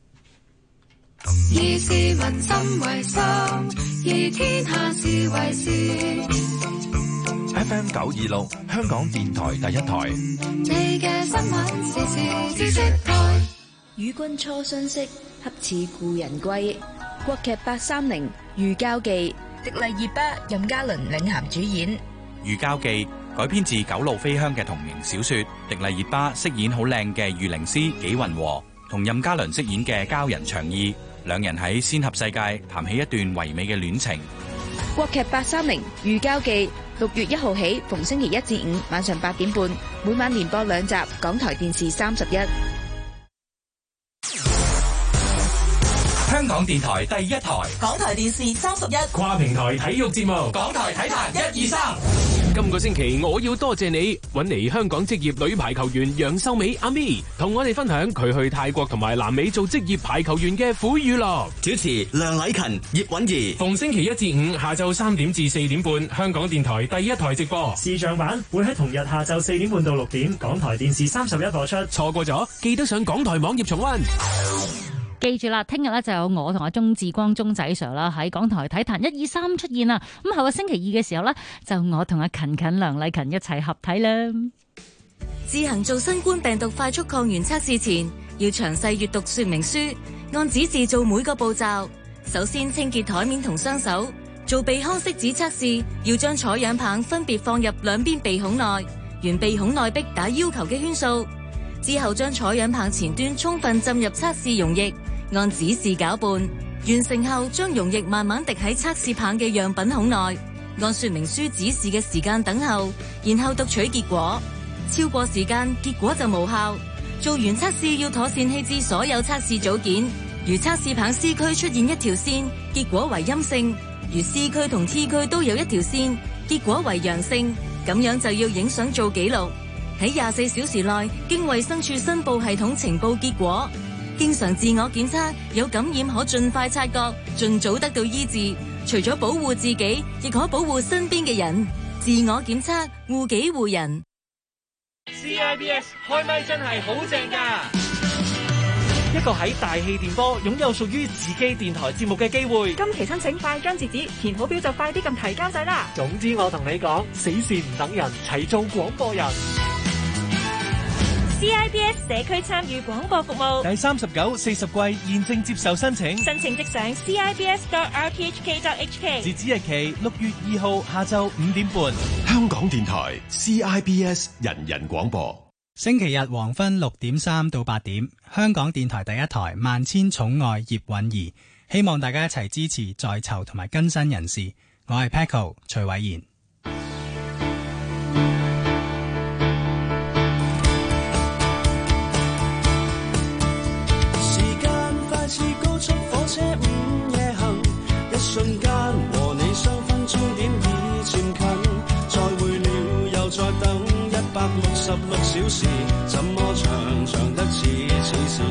以市民心為心，以天下事為事。 FM 926，香港電台第一台。 你嘅新聞時事知識台。 與君初相識，恰似故人歸。國劇830《漁交記》，迪麗熱巴、任嘉倫領銜主演。 《漁交記》改編自九路飛香嘅同名小說，迪麗熱巴飾演好靚嘅御靈師紀雲和，同任嘉倫飾演嘅鲛人長意，兩人喺仙俠世界談起一段唯美嘅戀情。 國劇830《漁交記》6月1號起，逢星期1至5晚上8點半，每晚連播2集，港台電視31。 香港電台第一台， 港台電視31， 跨平台體育節目，港台體壇1、2、3。 今個星期我要多謝你搵嚟香港職業女排球員楊秀美阿咪，同我哋分享佢去泰國同埋南美做職業排球員嘅苦與樂。 主持梁禮勤、葉韻儀， 逢星期1至5下晝3點至4點半，香港電台第一台直播。 視像版會喺同日下晝4點半到6點，港台電視31播出。 錯過咗，記得上港台網頁重溫。 記住啦，聽日咧就有我同阿鍾志光鍾仔 Sir 啦喺港台體壇1、2、3出現啦。咁下個星期2嘅時候呢，就我同阿勤梁麗勤一齊合體啦。 自行做新冠病毒快速抗原測試前，要詳細閱讀說明書，按指示做每個步驟。首先清潔台面同雙手。做鼻腔拭子測試，要將採樣棒分別放入兩邊鼻孔內，沿鼻孔內壁打要求嘅圈數。之後將採樣棒前端充分浸入測試溶液，按指示攪拌，完成後將溶液慢慢滴喺測試棒嘅樣品孔內，按說明書指示嘅時間等候，然後讀取結果。超過時間，結果就無效。做完測試要妥善棄置所有測試組件。如測試棒 C 區出現一條線，結果為陰性；如 C 區同 T 區都有一條線，結果為陽性。咁樣就要影相做記錄。喺24小時內經衛生署申報系統呈報結果。經常自我檢測，有感染可盡快察覺，盡早得到醫治。除咗保護自己，亦可保護身邊嘅人。自我檢測，護己護人。 CIBS 開咪真係好正㗎！一個喺大氣電波擁有屬於自己電台節目嘅機會。 今期申請快將截止，填好表就快啲咁提交仔啦。 總之我同你講，死線唔等人，齊做廣播人。 CIBS 社區參與廣播服務第39、40季現正接受申請， 申請即上 CIBS.RTHK.HK， 截止日期6月2號下晝5點半。 香港電台 CIBS 人人廣播。 星期日黃昏6點3到8點，香港電台第一台萬千寵愛葉韻儀，希望大家一齊支持在囚同埋更新人士。我係 Paco 徐偉賢。 時間快似高速火車午夜行，一瞬間和你雙分鐘點。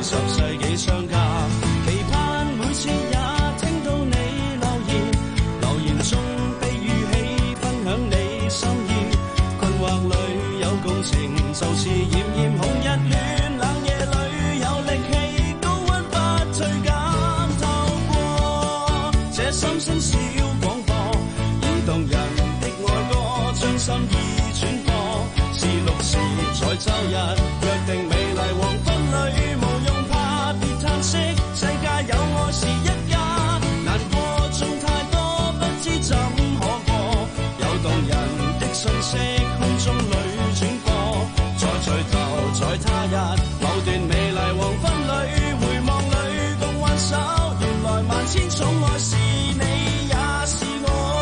20世紀相加，期盼每次也聽到你留言，留言中被語氣分享你心意，困惑裏有共情，就似炎炎紅日暖，冷夜裏有力氣，高溫不退減，透過這心聲小廣播，移動人的愛歌，將心意轉播，是綠時在周日約定美麗黃昏裏，無用怕別嘆息，世界有愛是一家，難過仲太多不知怎可過，有動人的訊息空中裏轉播，再聚頭在他日某段美麗黃昏裏，回望裏共挽手，原來萬千寵愛是你也是我。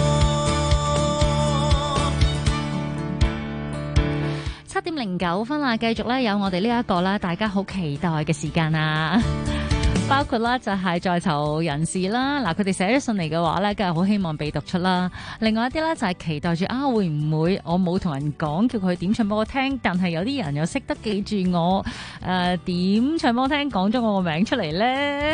7:09啦，繼續咧有我哋呢一個咧大家好期待嘅時間啊！包括啦就係在囚人士啦，嗱佢哋寫咗信嚟嘅話咧，梗係好希望被讀出啦。另外一啲咧就係期待住會唔會我冇同人講叫佢點唱俾我聽，但係有啲人又識得記住我點唱俾我聽，講咗我個名出嚟咧。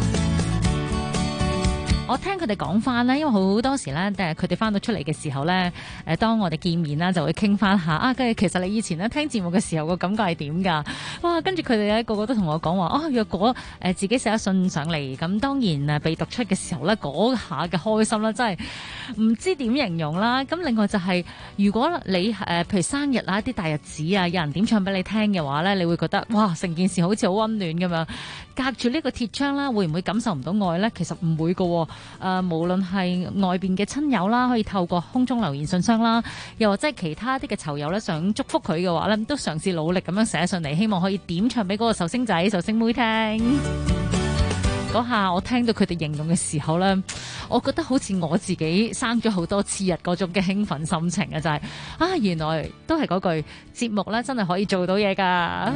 我聽佢哋講翻咧，因為好多時咧，佢哋翻到出嚟嘅時候咧，當我哋見面啦，就會傾翻下跟住其實你以前咧聽節目嘅時候個感覺係點㗎？哇！跟住佢哋咧個個都同我講話，若果自己寫咗信上嚟，咁當然被讀出嘅時候咧，嗰下嘅開心啦，真係唔知點形容啦。咁另外就係、如果你譬如生日啊、啲大日子啊，有人點唱俾你聽嘅話咧，你會覺得哇，成件事好似好溫暖咁樣。隔住呢個鐵窗啦，會唔會感受唔到愛咧？其實唔會㗎喎。無論係外邊嘅親友啦，可以透過空中留言信箱啦，又或者係其他啲嘅囚友咧，想祝福佢嘅話咧，都嘗試努力咁樣寫上嚟，希望可以點唱俾嗰個壽星仔、壽星妹聽。嗰下我聽到佢哋形容嘅時候咧，我覺得好似我自己生咗好多次日嗰種嘅興奮心情啊！就係原來都係嗰句節目咧，真係可以做到嘢㗎。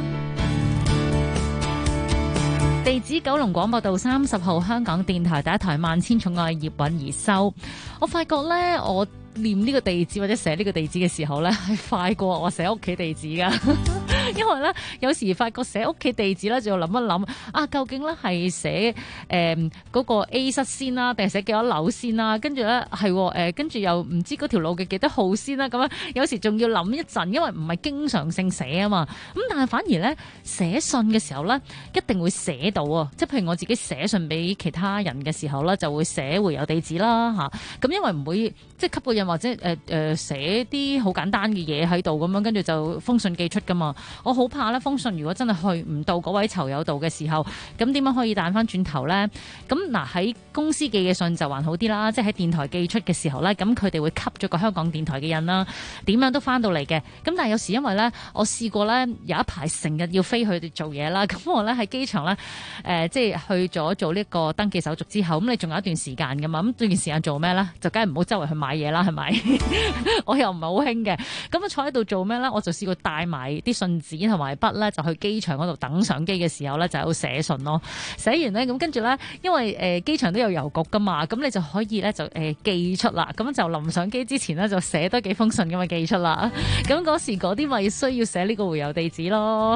地址九龍廣播道30號，香港電台第一台萬千寵愛葉韻儀收。我發覺咧，我念呢個地址或者寫呢個地址嘅時候咧，係快過我寫屋企地址噶。因為咧，有時發覺寫屋企地址咧，就要諗一諗究竟咧係寫嗰個 A 室先啦，定係寫幾多樓先啦？跟住咧係跟住又唔知嗰條路嘅幾多號先啦。咁樣有時仲要諗一陣，因為唔係經常性寫啊嘛。咁但係反而咧寫信嘅時候咧，一定會寫到啊！即係譬如我自己寫信俾其他人嘅時候咧，就會寫回郵地址啦嚇。咁因為唔會即係吸個印或者寫啲好簡單嘅嘢喺度咁樣，跟住就封信寄出噶嘛。我好怕咧，封信如果真係去唔到嗰位囚友度嘅時候，咁點樣可以彈翻轉頭咧？咁嗱喺公司寄嘅信就還好啲啦，即係喺電台寄出嘅時候咧，咁佢哋會吸咗個香港電台嘅印啦，點樣都翻到嚟嘅。咁但係有時因為咧，我試過咧有一排成日要飛去做嘢啦，咁我咧喺機場咧即係去咗做呢個登記手續之後，咁你仲有一段時間噶嘛？咁段時間做咩咧？就梗係唔好周圍去買嘢啦，係咪？我又唔係好興嘅，咁坐喺度做咩咧？我就試過帶埋啲信紙同埋筆咧，就去機場嗰度等上機嘅時候咧，就喺度寫信咯。寫完咧，咁跟住咧，因為機場都有郵局噶嘛，咁你就可以咧就寄出啦。咁就臨上機之前咧，就寫多幾封信咁啊寄出啦。咁嗰時嗰啲咪需要寫呢個回郵地址咯。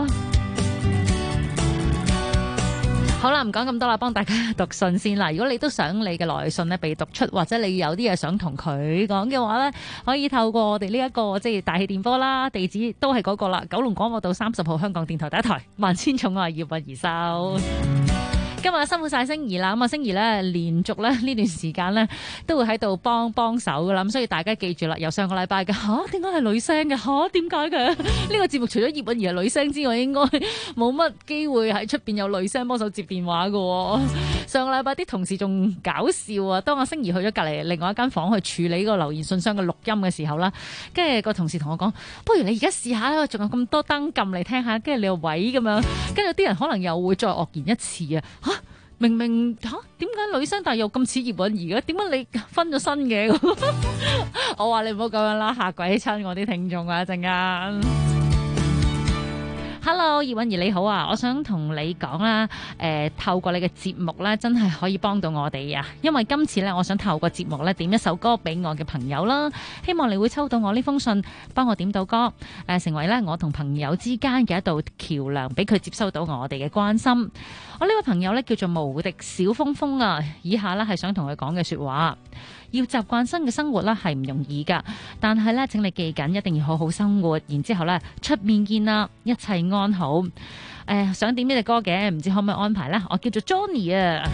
好啦，唔講咁多啦，幫大家讀信先啦。如果你都想你嘅來信咧被讀出，或者你有啲嘢想同佢講嘅話咧，可以透過我哋呢一個即係大氣電波啦，地址都係嗰個啦，九龍廣播道30號，香港電台第一台，萬千寵愛葉韻儀收。今日辛苦晒星兒啦，咁星兒咧連續咧呢段時間咧都會喺度幫手噶啦，咁所以大家記住啦，由上個禮拜嘅點解係女聲嘅點解嘅呢個節目除咗葉韻儀係女聲之外，應該冇乜機會喺出邊有女聲幫手接電話嘅。上個禮拜啲同事仲搞笑啊，當阿星兒去咗隔籬另外一間房去處理個留言信箱嘅錄音嘅時候啦，跟住個同事同我講，不如你而家試下啦，仲有咁多燈撳嚟聽下，跟住你又位咁樣，跟住啲人可能又會再愕然一次啊。明明點解女生但又咁似葉韻儀嘅？點解你分咗身嘅？我話你唔好咁樣啦，嚇鬼親我啲聽眾啊！一陣間 Hello， 葉韻儀你好啊，我想同你講啦，透過你嘅節目咧，真係可以幫到我哋啊！因為今次咧，我想透過節目咧點一首歌俾我嘅朋友啦，希望你會抽到我呢封信，幫我點到歌，成為咧我同朋友之間嘅一道橋梁，俾佢接收到我哋嘅關心。我呢位朋友咧叫做無敵小風風啊，以下咧係想同佢講嘅說話。要習慣新嘅生活咧係唔容易噶，但係咧請你記緊，一定要好好生活，然之後咧出面見啦，一切安好。想點呢隻歌嘅，唔知可唔可以安排呢？我叫做 Johnny 啊。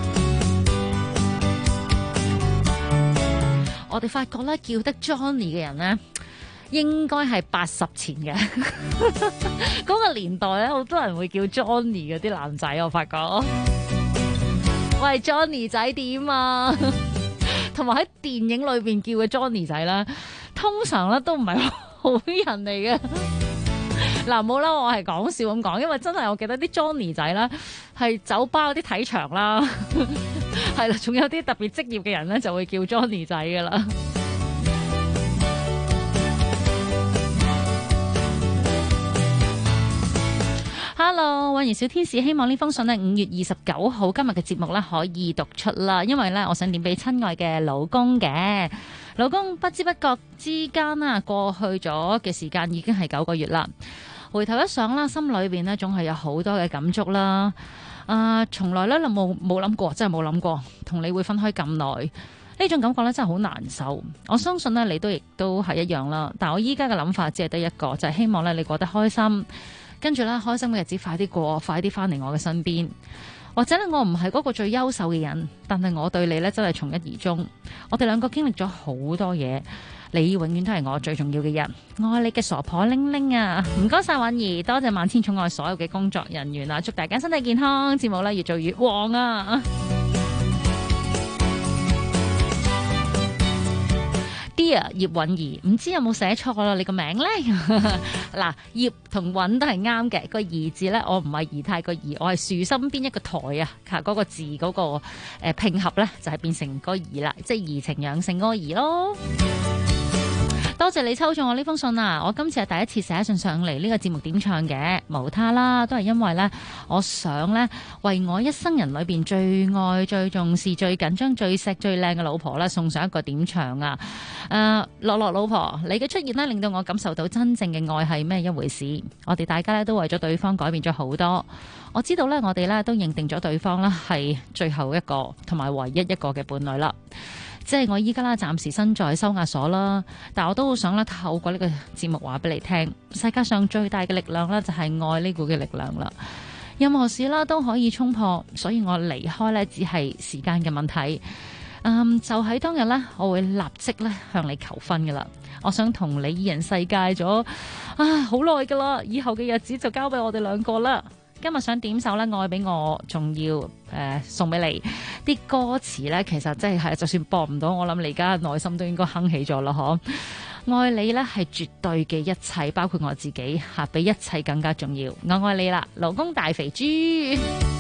我哋發覺咧叫得 Johnny 嘅人咧，應該係80前嘅嗰個年代咧，好多人會叫 Johnny 嗰啲男仔，我發覺。喂 Johnny 仔點啊？同埋喺電影裏邊叫嘅 Johnny 仔咧，通常咧都唔係好人嚟嘅。嗱，冇啦，我係講笑咁講，因為真係我記得啲 Johnny 仔咧係酒吧嗰啲睇場啦，係啦，仲有啲特別職業嘅人咧就會叫 Johnny 仔噶啦。Hello， 韻儀小天使，希望呢封信呢5月29號今日嘅節目呢可以讀出啦，因為呢，我想點俾親愛嘅老公嘅。老公不知不覺之間啊，過去咗嘅時間已經係9個月啦。回頭一想啦，心裏邊呢總係有好多嘅感觸啦。從來呢冇諗過，真係冇諗過同你會分開咁耐。呢種感覺呢真係好難受。我相信呢，你亦都係一樣啦。但我依家嘅諗法只係得一個，就係希望呢你過得開心。跟住咧，開心嘅日子快啲過，快啲翻嚟我嘅身邊。或者咧，我唔係嗰個最優秀嘅人，但係我對你咧真係從一而終。我哋兩個經歷咗好多嘢，你永遠都係我最重要嘅人。我愛你嘅傻婆玲玲啊！唔該晒韻儀，多謝萬千寵愛所有嘅工作人員啊！祝大家身體健康，節目咧越做越旺啊！Dear 葉韻儀，唔知有冇寫錯啦？你個名咧嗱，葉同韻都係啱嘅。個儀字咧，我唔係儀態個儀，我係樹身邊一個台啊。嗰個字嗰個拼合咧，就係變成個儀啦，即係怡情養性嗰個儀咯。多謝你抽中我呢封信啊！我今次係第一次寫信上嚟呢個節目點唱嘅，無他啦，都係因為呢，我想呢，為我一生人裏邊最愛、最重視、最緊張、最錫、最靚嘅老婆呢，送上一個點唱啊！樂樂老婆，你嘅出現呢，令到我感受到真正嘅愛係咩一回事。我哋大家呢，都為咗對方改變咗好多。我知道呢，我哋呢，都認定咗對方呢，係最後一個同埋唯一一個嘅伴侶啦。即係我依家啦，暫時身在收押所啦，但我都好想咧透過呢個節目話俾你聽，世界上最大嘅力量咧就係愛呢股嘅力量啦。任何事啦都可以衝破，所以我離開咧只係時間嘅問題。就喺當日咧，我會立即咧向你求婚噶啦。我想同你二人世界咗好耐噶啦，以後嘅日子就交俾我哋兩個啦。今日想點首咧愛俾我，仲要送俾你啲歌詞咧，其實真係就算播唔到，我諗你而家內心都應該哼起咗啦，嗬！愛你咧係絕對嘅一切，包括我自己吓，比一切更加重要。我愛你啦，老公大肥豬。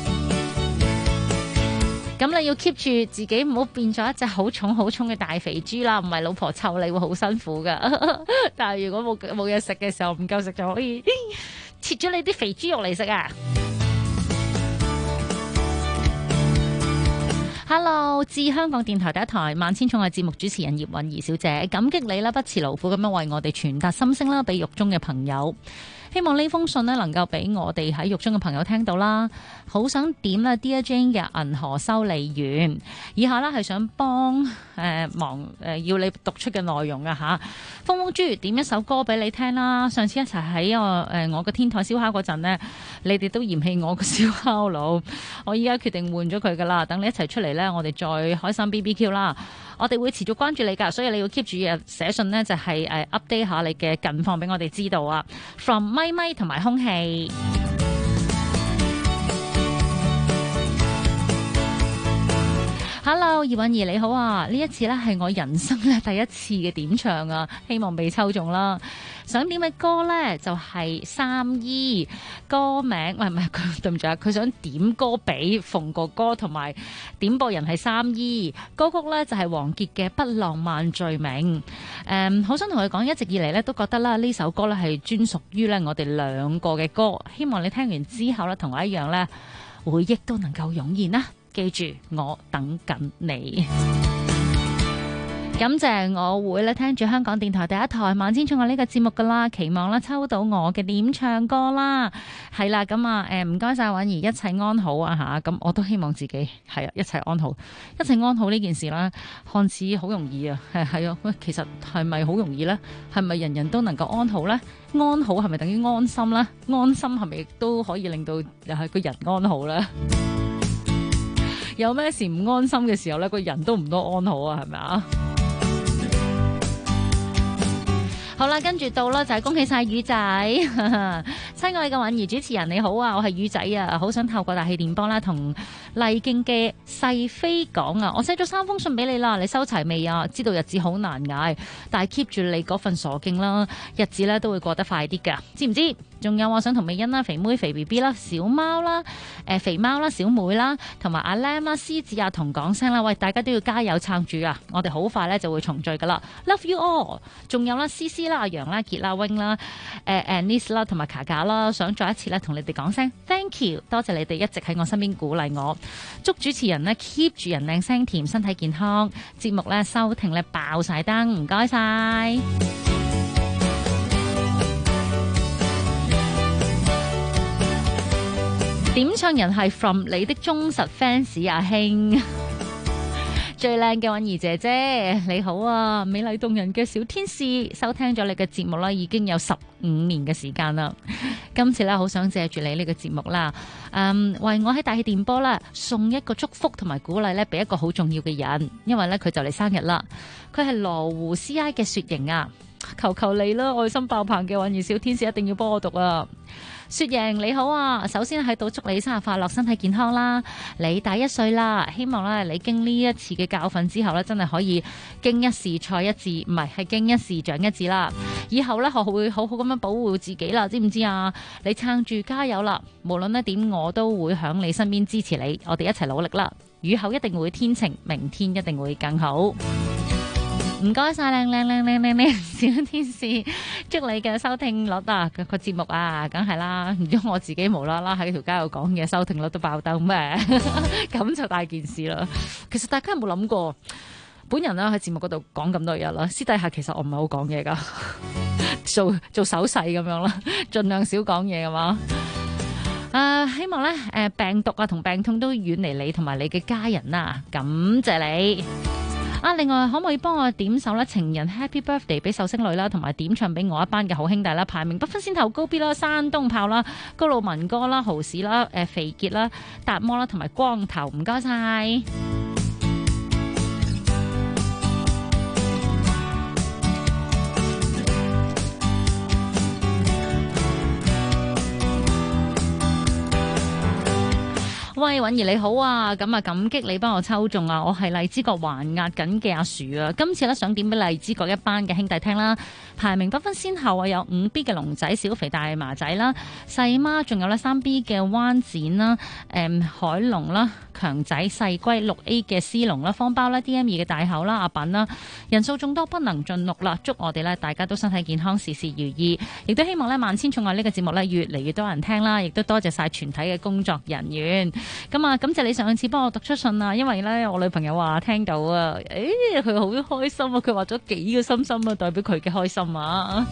咁你要 keep 住自己，唔好變咗一隻好重好重嘅大肥豬啦，唔係老婆湊你會好辛苦噶。但係如果冇嘢食嘅時候，唔夠食就可以切咗你啲肥豬肉嚟食啊！ Hello， 致香港電台第一台萬千寵愛節目主持人葉韻儀小姐，感激你啦，不辭勞苦咁樣為我哋傳達心聲啦，俾獄中嘅朋友。希望呢封信呢能夠俾我哋喺獄中嘅朋友聽到啦。好想點啦 Dear Jane 嘅銀河修理員，以下呢係想幫忙要你讀出嘅內容啊吓。風風豬點一首歌俾你聽啦。上次一齊喺我個天台燒烤嗰陣呢，你哋都嫌棄我個燒烤爐，我依家決定換咗佢噶啦。等你一齊出嚟呢，我哋再開心 BBQ 啦。我哋會持續關注你噶，所以你要 keep 住寫信呢，就係update 下你嘅近況俾我哋知道啊。From 咪咪同埋空氣。 Hello， 葉韻儀你好啊！呢一次呢係我人生咧第一次嘅點唱啊，希望被抽中啦。想點嘅歌呢就係三姨，歌名唔係對唔住啊，佢想點歌俾馮哥哥，同埋點播人係三姨。歌曲呢就係王傑嘅《不浪漫罪名》。好想同佢講，一直以嚟呢都覺得啦呢首歌呢係專屬於呢我哋兩個嘅歌。希望你聽完之後呢，同我一樣呢，回憶都能夠湧現啦。記住，我等緊你。感謝我會咧聽住香港電台第一台萬千寵愛呢個節目噶啦，期望啦抽到我嘅點唱歌啦，係啦咁啊唔該晒韻儀，一切安好啊吓，咁我都希望自己係啊一切安好，一切安好呢件事啦，看似好容易啊，係啊喂，其實係咪好容易呢？係咪人人都能夠安好呢？安好係咪等於安心呢？安心係咪亦都可以令到又係個人安好呢？有咩事唔安心嘅時候呢，個人都唔多安好啊，係咪啊？好啦，跟住到啦，就係恭喜晒魚仔，親愛嘅韻儀主持人你好啊，我係魚仔啊，好想透過大氣電波啦，同麗徑嘅細飛講啊，我寫咗3封信俾你啦，你收齊未啊？知道日子好難捱，但係 keep 住你嗰份傻勁啦，日子咧都會過得快啲噶，知唔知？仲有我想同美欣啦、肥妹、肥 BB 啦、小貓啦、肥貓啦、小妹啦，同埋阿 Lam 啦、獅子啊同講聲啦，喂，大家都要加油撐住啊！我哋好快咧就會重聚噶啦 ，Love you all！ 仲有啦，思思啦、阿楊啦、傑啦、wing 啦、Anis 啦同埋卡卡啦，想再一次咧同你哋講聲 Thank you， 多謝你哋一直喺我身邊鼓勵我，祝主持人呢 keep 住人靚聲甜，身體健康，節目咧收聽咧爆晒燈，唔該晒。點唱人係 from 你的忠實 fans 阿興，最靚嘅韻儀姐姐你好啊，美麗動人嘅小天使，收聽咗你嘅節目啦，已經有15年嘅時間啦。今次咧好想借住你呢個節目啦，為我喺大氣電波啦送一個祝福同埋鼓勵咧，俾一個好重要嘅人，因為咧佢就嚟生日啦，佢係羅湖 CI 嘅雪瑩啊，求求你啦，愛心爆棚嘅韻儀小天使一定要幫我讀啊！雪瑩你好啊，首先喺度祝你生日快樂，身體健康啦！你大1歲啦，希望咧你經呢一次嘅教訓之後咧，真係可以經一事錯一智，唔係經一事長一智啦。以後咧學會好好咁樣保護自己啦，知唔知啊？你撐住加油啦！無論咧點，我都會響你身邊支持你，我哋一齊努力啦！雨後一定會天晴，明天一定會更好。唔該晒，靚小天使，祝你嘅收聽率啊個節目啊，梗係啦，唔知我自己無啦啦喺條街度講嘢，收聽率都爆燈咩？咁就大件事啦。其實大家有冇諗過，本人咧喺節目嗰度講咁多日啦，私底下其實我唔係好講嘢噶，做手勢咁樣啦，盡量少講嘢㗎嘛。希望咧病毒啊同病痛都遠離你同埋你嘅家人啊，感謝你。另外可唔可以幫我點首咧情人 Happy Birthday 俾壽星女啦，同埋點唱俾我一班嘅好兄弟啦，排名不分先頭高 B 啦、山東炮啦、高路文哥啦、豪士啦、肥傑啦、達摩啦同埋光頭，唔該晒。喂，韻儀你好啊，咁啊感激你幫我抽中啊，我係荔枝角還押緊嘅阿樹啊，今次咧想點俾荔枝角一班嘅兄弟聽啦，排名不分先後啊，有5B 嘅龍仔、小肥大麻仔啦、細媽，仲有咧3B 嘅灣展啦、海龍啦、強仔、細龜、6A 嘅思龍啦、方包啦、DM2 嘅大口啦、阿品啦，人數眾多不能盡錄啦，祝我哋咧大家都身體健康，事事如意，亦都希望咧萬千寵愛呢個節目咧越嚟越多人聽啦，亦都多謝晒全體嘅工作人員。咁啊，感謝你上次幫我讀出信啊，因為咧我女朋友話聽到啊，佢好開心啊，佢畫咗幾個心心啊，代表佢嘅開心啊。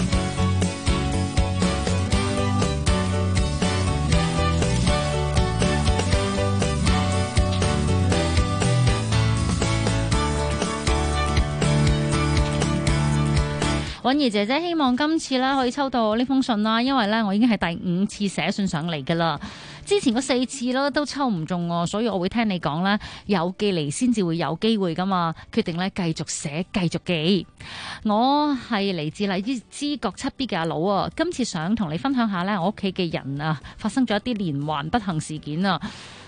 韻儀姐姐希望今次咧可以抽到呢封信啦，因為咧我已經係第5次寫信上嚟噶啦。之前嗰4次啦都抽唔中喎，所以我會聽你講啦，有寄嚟先至會有機會噶嘛，決定咧繼續寫繼續寄。我係嚟自荔枝角7B 嘅阿佬啊，今次想同你分享下咧，我屋企嘅人啊發生咗一啲連環不幸事件啊。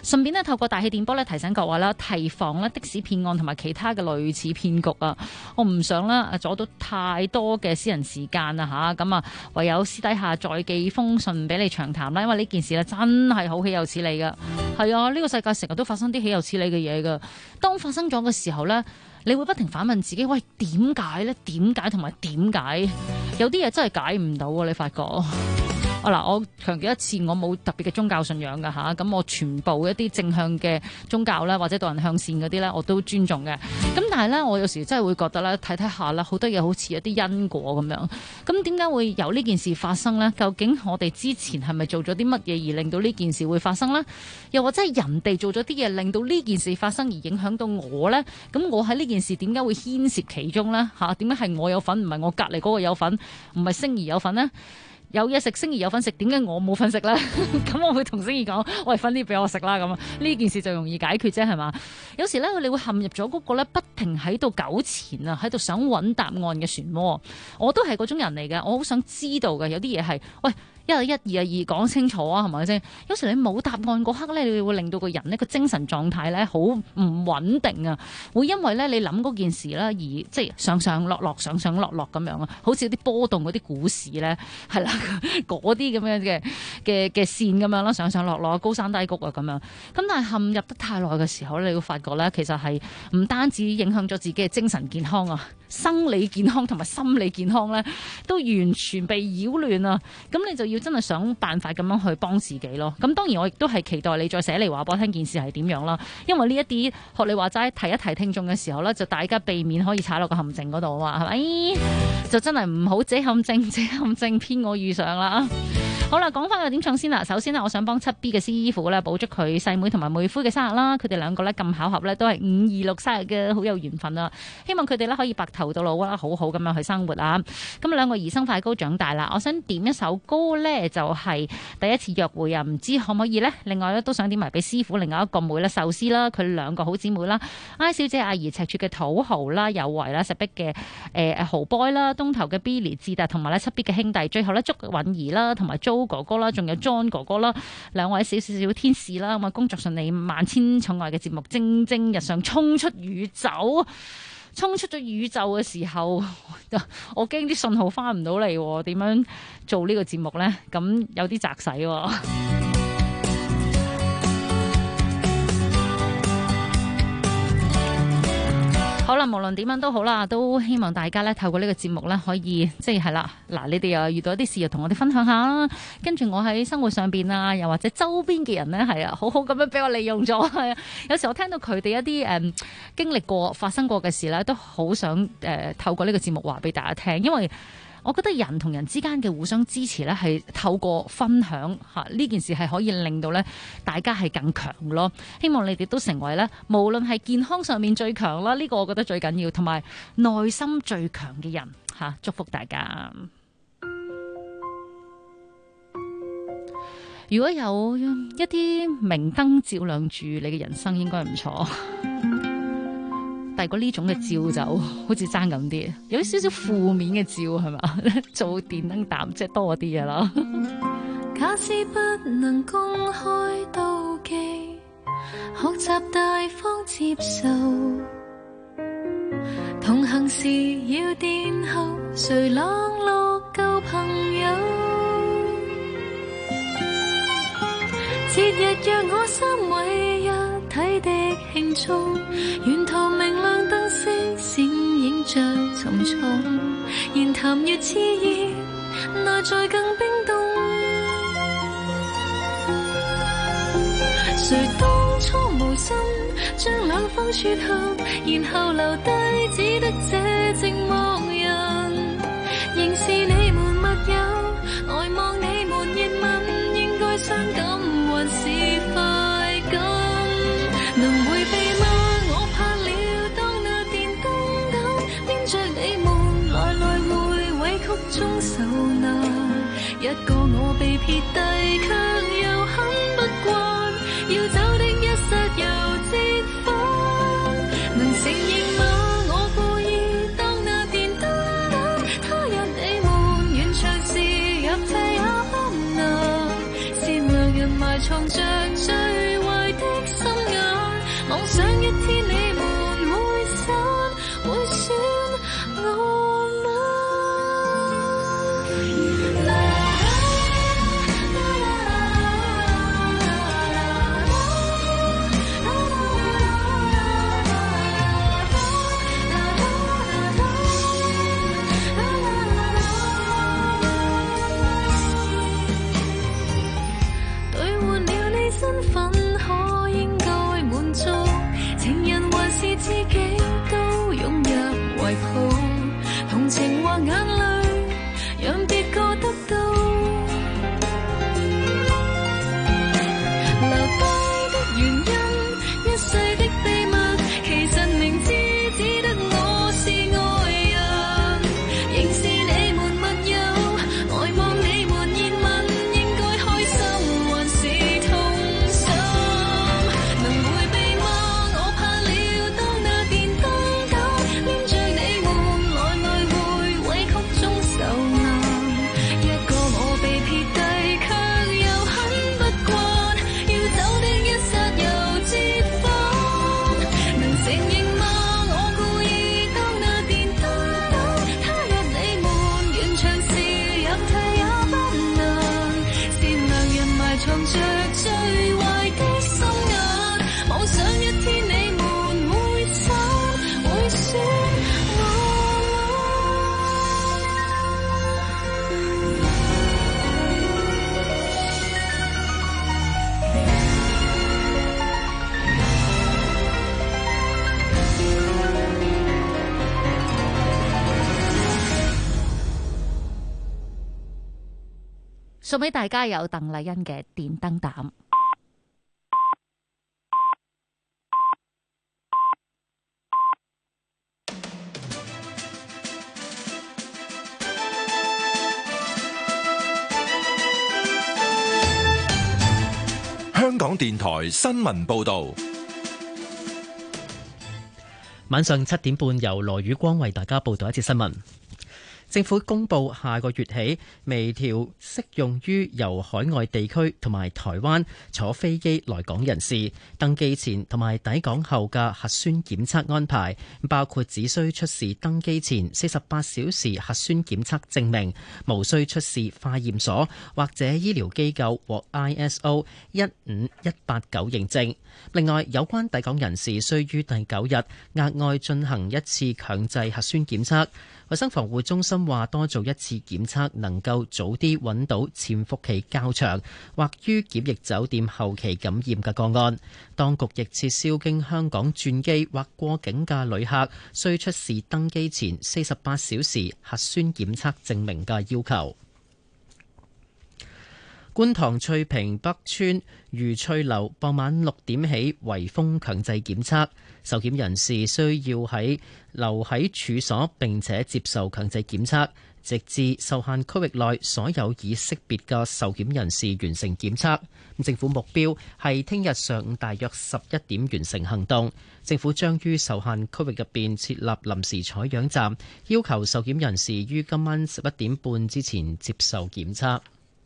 順便呢，透過大氣電波咧提醒各位啦，提防咧的士騙案同埋其他嘅類似騙局啊！我唔想啦阻到太多嘅私人時間啊嚇，咁啊唯有私底下再寄封信俾你長談啦，因為呢件事咧真係好豈有此理噶。係啊，呢個世界成日都發生啲豈有此理嘅嘢噶。當發生咗嘅時候咧，你會不停反問自己：喂，點解咧？點解同埋點解？有啲嘢真係解唔到啊！你發覺。我強調一次，我冇特別嘅宗教信仰㗎吓，咁我全部一啲正向嘅宗教咧，或者導人向善嗰啲咧，我都尊重嘅。咁但係咧，我有時真係會覺得咧，睇下啦，好多嘢好似有啲因果咁樣。咁點解會有呢件事發生咧？究竟我哋之前係咪做咗啲乜嘢而令到呢件事會發生咧？又或者係人哋做咗啲嘢令到呢件事發生而影響到我咧？咁我喺呢件事點解會牽涉其中咧？吓，點解係我有份，唔係我隔離嗰個有份，唔係星兒有份咧？有嘢食，星兒有份食，點解我冇份食咧？咁我會同星兒講：喂，分啲俾我食啦！咁呢件事就容易解決啫，係嘛？有時咧，你會陷入咗嗰個咧，不停喺度糾纏啊，喺度想揾答案嘅漩渦。我都係嗰種人嚟嘅，我好想知道嘅。有啲嘢係，喂，一係一，二係二，講清楚啊，係咪先？有時你冇答案嗰刻咧，你會令到個人呢個精神狀態咧好唔穩定啊，會因為咧你諗嗰件事啦而即係上上落落咁樣啊，好似啲波動嗰啲股市咧，係啦，嗰啲咁樣嘅線咁樣啦，上上落落，高山低谷啊咁樣。咁但係陷入得太耐嘅時候咧，你會發覺咧，其實係唔單止影響咗自己嘅精神健康啊，生理健康同埋心理健康咧，都完全被擾亂啊！咁你就要真係想辦法咁樣去幫自己咯。咁當然我亦都係期待你再寫嚟話俾我聽件事係點樣啦。因為呢一啲學你話齋提一提聽眾嘅時候咧，就大家避免可以踩落個陷阱嗰度啊嘛，係咪？就真係唔好這陷阱偏我遇上啦。好啦，講翻個點唱先啦。首先呢，我想幫7B 嘅師傅咧補祝佢細妹同埋妹夫嘅生日啦。佢哋兩個咧咁巧合咧，都係526生日嘅，好有緣分啊！希望佢哋咧可以白頭到老啦，好好咁樣去生活啊！咁兩個兒生快高長大啦。我想點一首歌咧，就係第一次約會啊，唔知可唔可以咧？另外咧都想點埋俾師傅另外一個妹啦，壽司啦，佢兩個好姊妹啦，I 小姐、阿姨、赤柱嘅土豪啦、有為啦、石壁嘅豪 boy 啦、東頭嘅 Billy、志達同埋咧7B嘅兄弟，最後咧祝允兒啦同埋 Jo哥哥啦，仲有 John 哥哥啦，兩位小天使啦，咁啊工作順利，萬千寵愛嘅節目蒸蒸日上，衝出宇宙嘅時候，我驚啲信號翻唔到嚟，點樣做呢個節目呢？咁有啲擲使。好啦，無論點樣都好啦，都希望大家咧透過呢個節目咧，可以即係啦，嗱，你哋又遇到一啲事，又同我哋分享下啦。跟住我喺生活上邊啊，又或者周邊嘅人咧，係啊，好好咁樣俾我利用咗。係啊，有時我聽到佢哋一啲經歷過、發生過嘅事咧，都好想透過呢個節目話俾大家聽，因為我覺得人同人之間嘅互相支持咧，係透過分享嚇呢件事係可以令到咧大家係更強咯。希望你哋都成為咧，無論係健康上面最強啦，呢個我覺得最緊要，同埋內心最強嘅人嚇。祝福大家。如果有一啲明燈照亮住你嘅人生，應該唔錯。但係呢種嘅照就好似爭咁啲，有少少負面嘅照係咪？做電燈膽即係多啲嘢啦。 假使不能公開妒忌，學習大方接受，同行時要殿後，誰冷落舊朋友？節日讓我心為一體的慶祝，沿途明亮燈飾閃映着沉重，言談越熾熱，內在更冰凍。誰當初無心將兩方撮合，然後留低只得這寂寞人，仍是你們密友，呆望你們熱吻，應該傷感還是快感？能迴避嗎？我怕了，當那電燈膽黏着你們，來來回委曲中受難。一個我被撇低，卻又很不慣，要走的一剎又折返。能承認嗎？我故意當那電燈膽，他日你們完場時入斜也不難。善良人埋藏着最壞的送俾大家有鄧麗欣嘅電燈膽。 香港電台新聞報道， 晚上7點半由羅宇光為大家報道一節新聞。政府公布下個月起微調適用於由海外地區同埋台灣坐飛機來港人士登機前同埋抵港後嘅核酸檢測安排，包括只需出示登機前48小時核酸檢測證明，無需出示化驗所或者醫療機構獲 ISO 15189認證。另外，有關抵港人士需於第9日額外進行一次強制核酸檢測。衛生防護中心話，多做一次檢測能夠早啲揾到潛伏期較長或於檢疫酒店後期感染嘅個案。當局亦撤銷經香港轉機或過境嘅旅客需出示登機前48小時核酸檢測證明嘅要求。觀塘翠屏北村裕翠樓傍晚6點起圍封強制檢測，受檢人士需要留喺處所並且接受強制檢測，直至受限區域內所有已識別嘅受檢人士完成檢測。政府目標係聽日上午大約11點完成行動。政府將於受限區域入邊設立臨時採樣站，要求受檢人士於今晚11點半之前接受檢測。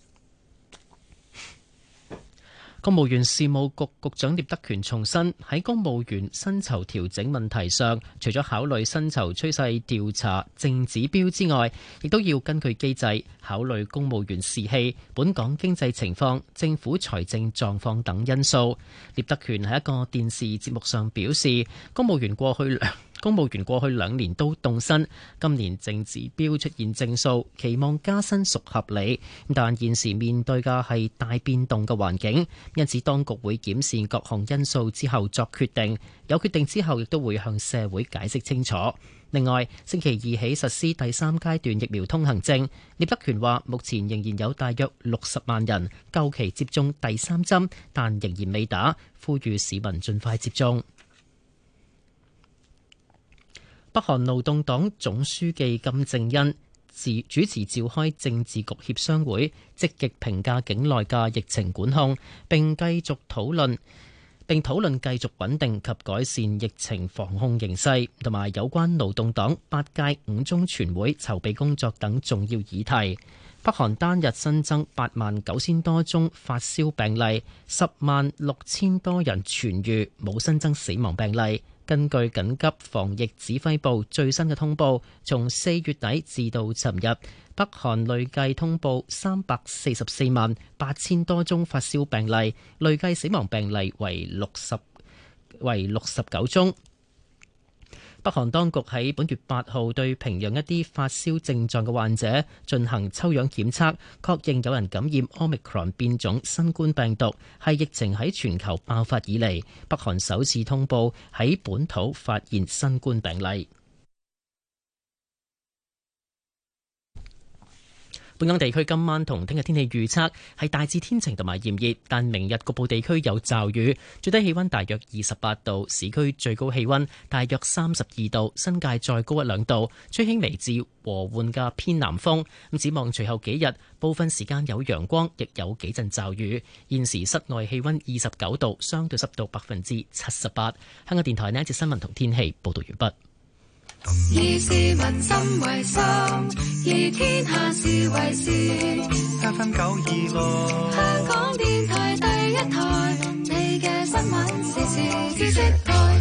公務員事務局局長聶德權重申，喺公務員薪酬調整問題上，除咗考慮薪酬趨勢調查淨指標之外，亦都要根據機制考慮公務員士氣、本港經濟情況、政府財政狀況等因素。聶德權喺一個電視節目上表示，公務員過去2年都凍薪，今年淨指標出現正數，期望加薪屬合理。但現時面對嘅係大變動嘅環境，因此當局會檢視各項因素之後作決定，有決定之後亦都會向社會解釋清楚。另外，星期2起實施第3階段疫苗通行證。聶德權話，目前仍然有大約60萬人夠期接種第3針，但仍然未打，呼籲市民盡快接種。北韓勞動黨總書記金正恩主持召開政治局協商會，積極評價境內嘅疫情管控，並討論繼續穩定及改善疫情防控形勢，同埋有關勞動黨8屆5中全會籌備工作等重要議題。北韓單日新增89000多宗發燒病例，106000多人痊癒，冇新增死亡病例。根據緊急防疫指揮部最新嘅通報，從4月底至到尋日，北韓累計通報344萬8000多宗發燒病例，累計死亡病例為69宗。北韓當局喺本月8號對平壤一啲發燒症狀嘅患者進行抽樣檢測，確認有人感染 Omicron 變種新冠病毒，係疫情喺全球爆發以嚟北韓首次通報喺本土發現新冠病例。本港地區今晚同聽日天氣預測係大致天晴同埋炎熱，但明日局部地區有驟雨，最低氣溫大約28度，市區最高氣溫大約32度，新界再高1-2度，吹輕微至和緩嘅偏南風。咁展望隨後幾日，部分時間有陽光，亦有幾陣驟雨。現時室外氣溫29度，相對濕度78%。香港電台呢一節新聞同天氣報道完畢。 以市民心為心，以天下事為事。FM 926，香港電台第一台，你嘅新聞時事知識台。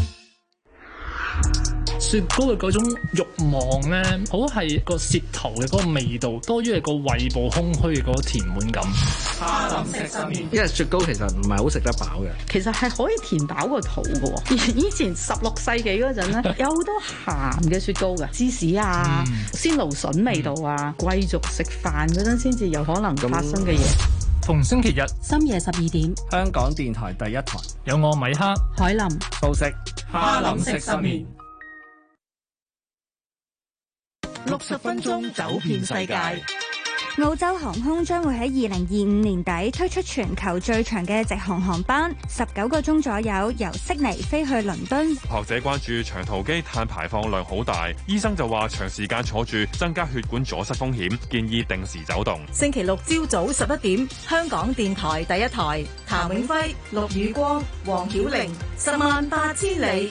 雪糕嘅嗰種慾望咧，好係個舌頭嘅嗰個味道，多於係個胃部空虛嘅嗰個甜滿感。 哈林食失眠，因為雪糕其實唔係好食得飽嘅， 其實係可以填飽個肚嘅。以前16世紀嗰陣咧，有好多鹹嘅雪糕嘅，芝士啊、鮮蘆筍味道啊，貴族食飯嗰陣先至有可能發生嘅嘢。 逢星期日深夜12點， 香港電台第一台有我米克、 海林、 素食哈林食失眠。 60分鐘走遍世界。 澳洲航空將會喺2025年底推出全球最長嘅直航航班，19個鐘左右，由悉尼飛去倫敦。 學者關注長途機碳排放量好大，醫生就話長時間坐住增加血管阻塞風險，建議定時走動。 星期六朝早11點，香港電台第一台，譚永輝、陸宇光、黃曉玲，10萬8千里。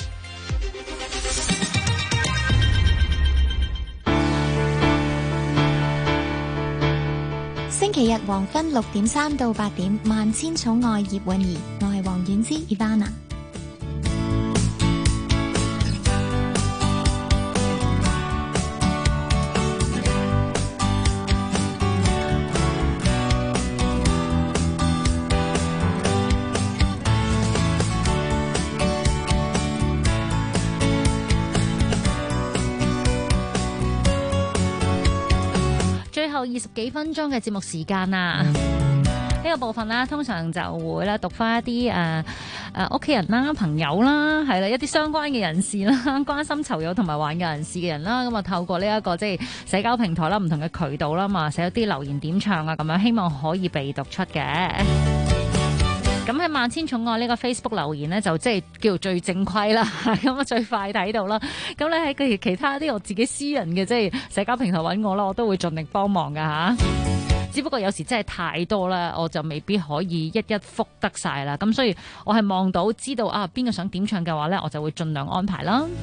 星期日黃昏6點3到8點，萬千寵愛葉韻儀，我係黃婉之 Ivana。 20幾分鐘嘅節目時間啊，呢個部分咧通常就會咧讀翻一啲屋企人啦、朋友啦，係啦，一啲相關嘅人士啦，關心囚友同埋患嘅人士嘅人啦，咁啊透過呢一個即係社交平台啦、唔同嘅渠道啦嘛，寫一啲留言點唱啊，咁樣希望可以被讀出嘅。咁喺萬千寵愛呢個 Facebook 留言呢，就即係叫做最正規啦，咁啊最快睇到啦。咁你喺其他啲我自己私人嘅即係社交平台揾我啦，我都會盡力幫忙噶吓。只不過有時真係太多啦，我就未必可以一一覆得晒啦。咁所以我係望到知道啊邊個想點唱嘅話呢，我就會盡量安排啦。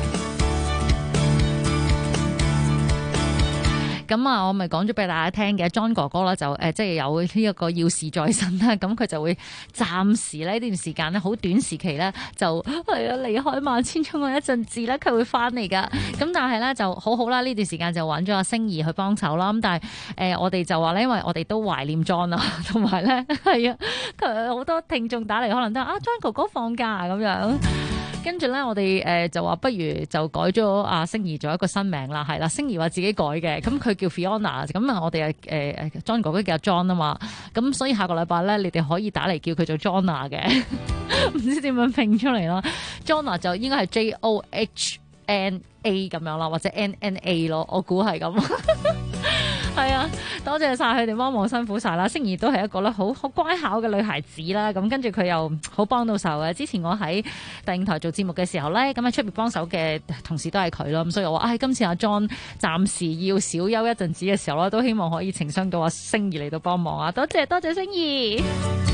咁啊，我咪講咗俾大家聽嘅 John 哥哥啦，就即係有呢一個要事在身啦，咁佢就會暫時呢段時間呢，好短時期呢，就係啊離開萬千寵愛一陣子咧，佢會翻嚟噶。咁但係呢，就好好啦，呢段時間就揾咗阿星兒去幫手啦。咁但係我哋就話呢，因為我哋都懷念 John 啊，同埋呢，係啊，佢好多聽眾打嚟可能都啊 John 哥哥放假咁樣。跟住咧，我哋就話不如就改咗阿星兒做一個新名啦，係啦，星兒話自己改嘅，咁佢叫 Fiona， 咁啊我哋John 哥哥叫 John 啊嘛，咁所以下個禮拜咧，你哋可以打嚟叫佢做 Johna 嘅，唔知點樣拼出嚟啦 ，Johna 就應該係 JOHNA 咁樣啦，或者 NNA 咯，我估係咁。係啊，多謝晒佢哋幫忙，辛苦晒啦。星兒都係一個咧好乖巧嘅女孩子啦，咁跟住佢又好幫到手嘅。之前我喺第五台做節目嘅時候咧，咁喺出邊幫手嘅同事都係佢咯，咁所以我話今次阿 John 暫時要小休一陣子嘅時候咧，都希望可以情商到阿星兒嚟到幫忙啊！多謝星兒。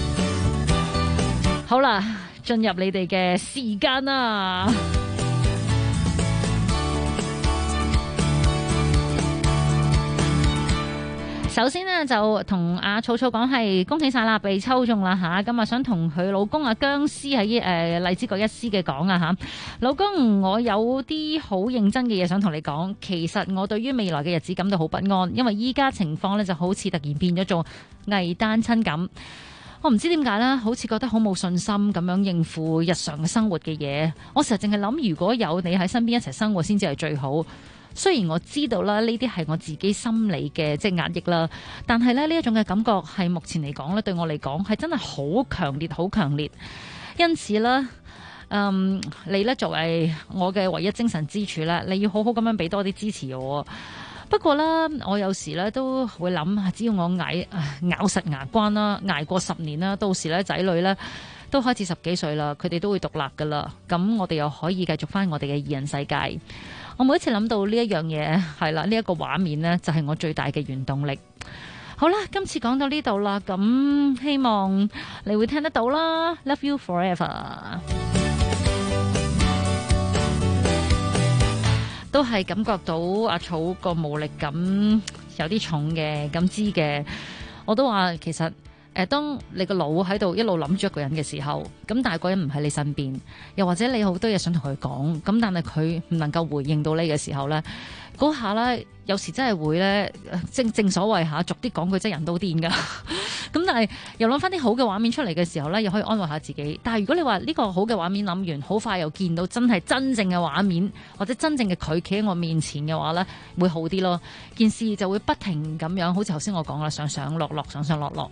好啦，進入你哋嘅時間啦。首先呢，就同阿草草講係恭喜晒啦，被抽中啦吓，咁啊想同佢老公阿姜絲喺荔枝角一絲嘅講啊吓，老公，我有啲好認真嘅嘢想同你講，其實我對於未來嘅日子感到好不安，因為依家情況呢就好似突然變咗做偽單親咁，我唔知點解啦，好似覺得好冇信心咁樣應付日常嘅生活嘅嘢，我成日淨係諗如果有你喺身邊一齊生活先至係最好。雖然我知道啦，呢啲係我自己心理嘅即係壓抑啦，但係咧呢一種嘅感覺係目前嚟講咧，對我嚟講係真係好強烈，好強烈。因此咧，你咧作為我嘅唯一精神支柱咧，你要好好咁樣俾多啲支持我。不過咧，我有時咧都會諗，只要我咬實牙關啦，捱過10年啦，到時咧仔女咧都開始10幾歲啦，佢哋都會獨立噶啦，咁我哋又可以繼續翻我哋嘅二人世界。我每一次諗到呢一樣嘢，係啦，呢一個畫面呢，就係我最大嘅原動力。好啦，今次講到呢度啦，咁希望你會聽得到啦。Love you forever， 都係感覺到阿草個無力感有啲重嘅，咁知嘅。我都話其實。當你個腦喺度一路諗住一個人嘅時候，咁但係個人唔喺你身邊，又或者你好多嘢想同佢講，咁但係佢唔能夠回應到你嘅時候呢，嗰下呢，有時真係會呢，正所謂嚇，逐啲講句真係人都癲㗎。咁但係又諗翻啲好嘅畫面出嚟嘅時候呢，又可以安慰下自己。但係如果你話呢個好嘅畫面諗完，好快又見到真正嘅畫面，或者真正嘅佢企喺我面前嘅話呢，會好啲咯。件事就會不停咁樣，好似頭先我講啦，上上落落，上上落落。咁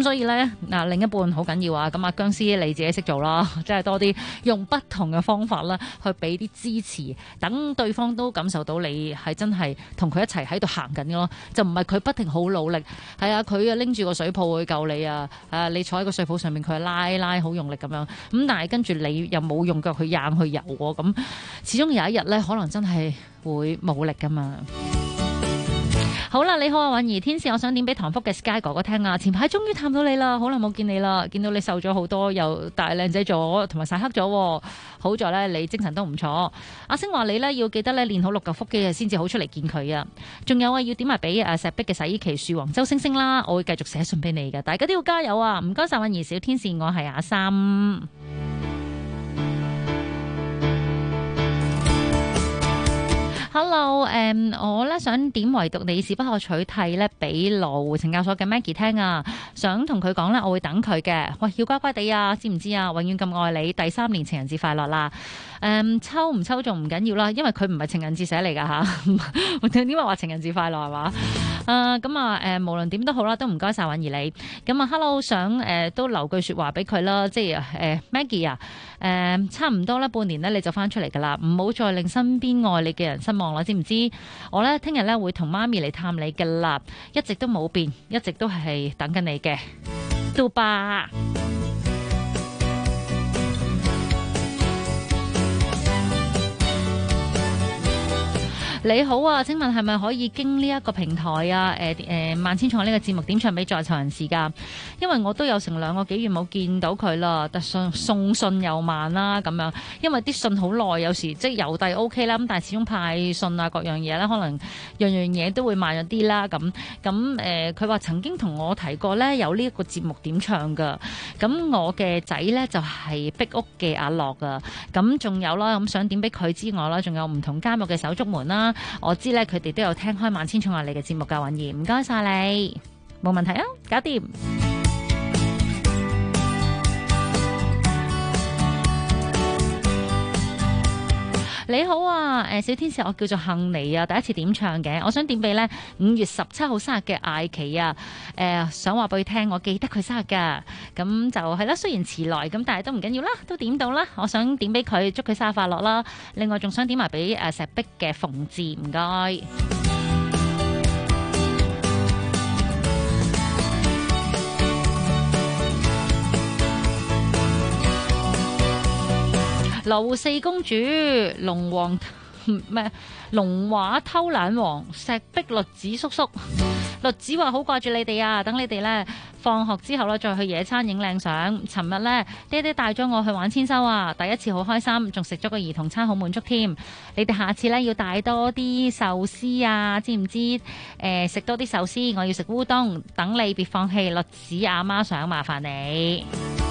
所以咧另一半好緊要啊！咁姜絲你自己識做啦，即係多啲用不同嘅方法啦，去俾啲支持，等對方都感受到你係真係同佢一齊喺度行緊嘅咯，就唔係佢不停好努力，係啊，佢拎住個水泡去救你啊，你坐喺個水泡上面，佢拉好用力咁樣，咁但係跟住你又冇用腳去硬去游喎，咁始終有一日咧，可能真係會冇力噶嘛。好啦，你好啊，允兒，天使，我想點俾唐福嘅 Sky 哥哥聽啊！前排終於探到你啦，好耐冇見你啦，見到你瘦咗好多，又大靚仔咗，同埋曬黑咗。好在咧，你精神都唔錯。阿星話你咧要記得咧練好6嚿腹肌啊，先至好出嚟見佢啊。仲有啊，要點埋俾石壁嘅洗衣旗樹王周星星啦，我會繼續寫信俾你嘅，大家都要加油啊！唔該晒，允兒小天使，我係阿三。Hello， 我咧想點唯獨你是不可取替咧，俾羅湖懲教所嘅 Maggie 聽啊，想同佢講咧，我會等佢嘅。喂，要乖乖地啊，知唔知啊？永遠咁愛你，第3年情人節快樂啦！抽唔抽中唔緊要啦，因為佢唔係情人節寫嚟噶吓，點解話情人節快樂係嘛？無論點都好啦，都唔該晒允兒你。咁啊 ，Hello， 想都留句說話俾佢啦，即係Maggie 啊，差唔多啦，半年咧你就翻出嚟噶啦，唔好再令身邊愛你嘅人失望啦，知唔知？我咧聽日咧會同媽咪嚟探你噶啦，一直都冇變，一直都係等緊你嘅，到吧。你好啊，請問係咪可以經呢一個平台啊？萬千寵愛呢個節目點唱俾在囚人士㗎？因為我都有成2個幾月冇見到佢啦，但送信又慢啦咁樣，因為啲信好耐，有時即係郵遞 OK 啦，咁但係始終派信啊各樣嘢咧，可能樣嘢都會慢咗啲啦。咁佢話曾經同我提過咧，有呢一個節目點唱㗎。咁我嘅仔咧就係壁屋嘅阿樂啊。咁仲有啦，咁想點俾佢之外啦，仲有唔同監獄嘅手足們啦。我知咧，佢哋都有聽開萬千寵愛你嘅節目㗎，允兒，唔該晒你，冇問題啊，搞掂。你好啊，小天使，我叫做杏妮啊，第一次點唱嘅，我想點俾咧5月17號生日嘅艾琪啊，想話俾佢聽，我記得佢生日㗎，咁就係啦，雖然遲來咁，但係都唔緊要啦，都點到啦，我想點俾佢，祝佢生日快樂啦，另外仲想點埋俾石壁嘅馮志，唔該。羅湖4公主、龍華偷懶王、石壁律子叔叔，律子話好掛住你哋啊！等你哋呢放學之後呢再去野餐影靚相。尋日呢，爹爹帶咗我去玩千秋啊，第一次好開心，仲食咗個兒童餐好滿足添。你哋下次呢要帶多啲壽司啊，知唔知？食多啲壽司，我要食烏冬。等你別放棄，律子阿媽想麻煩你。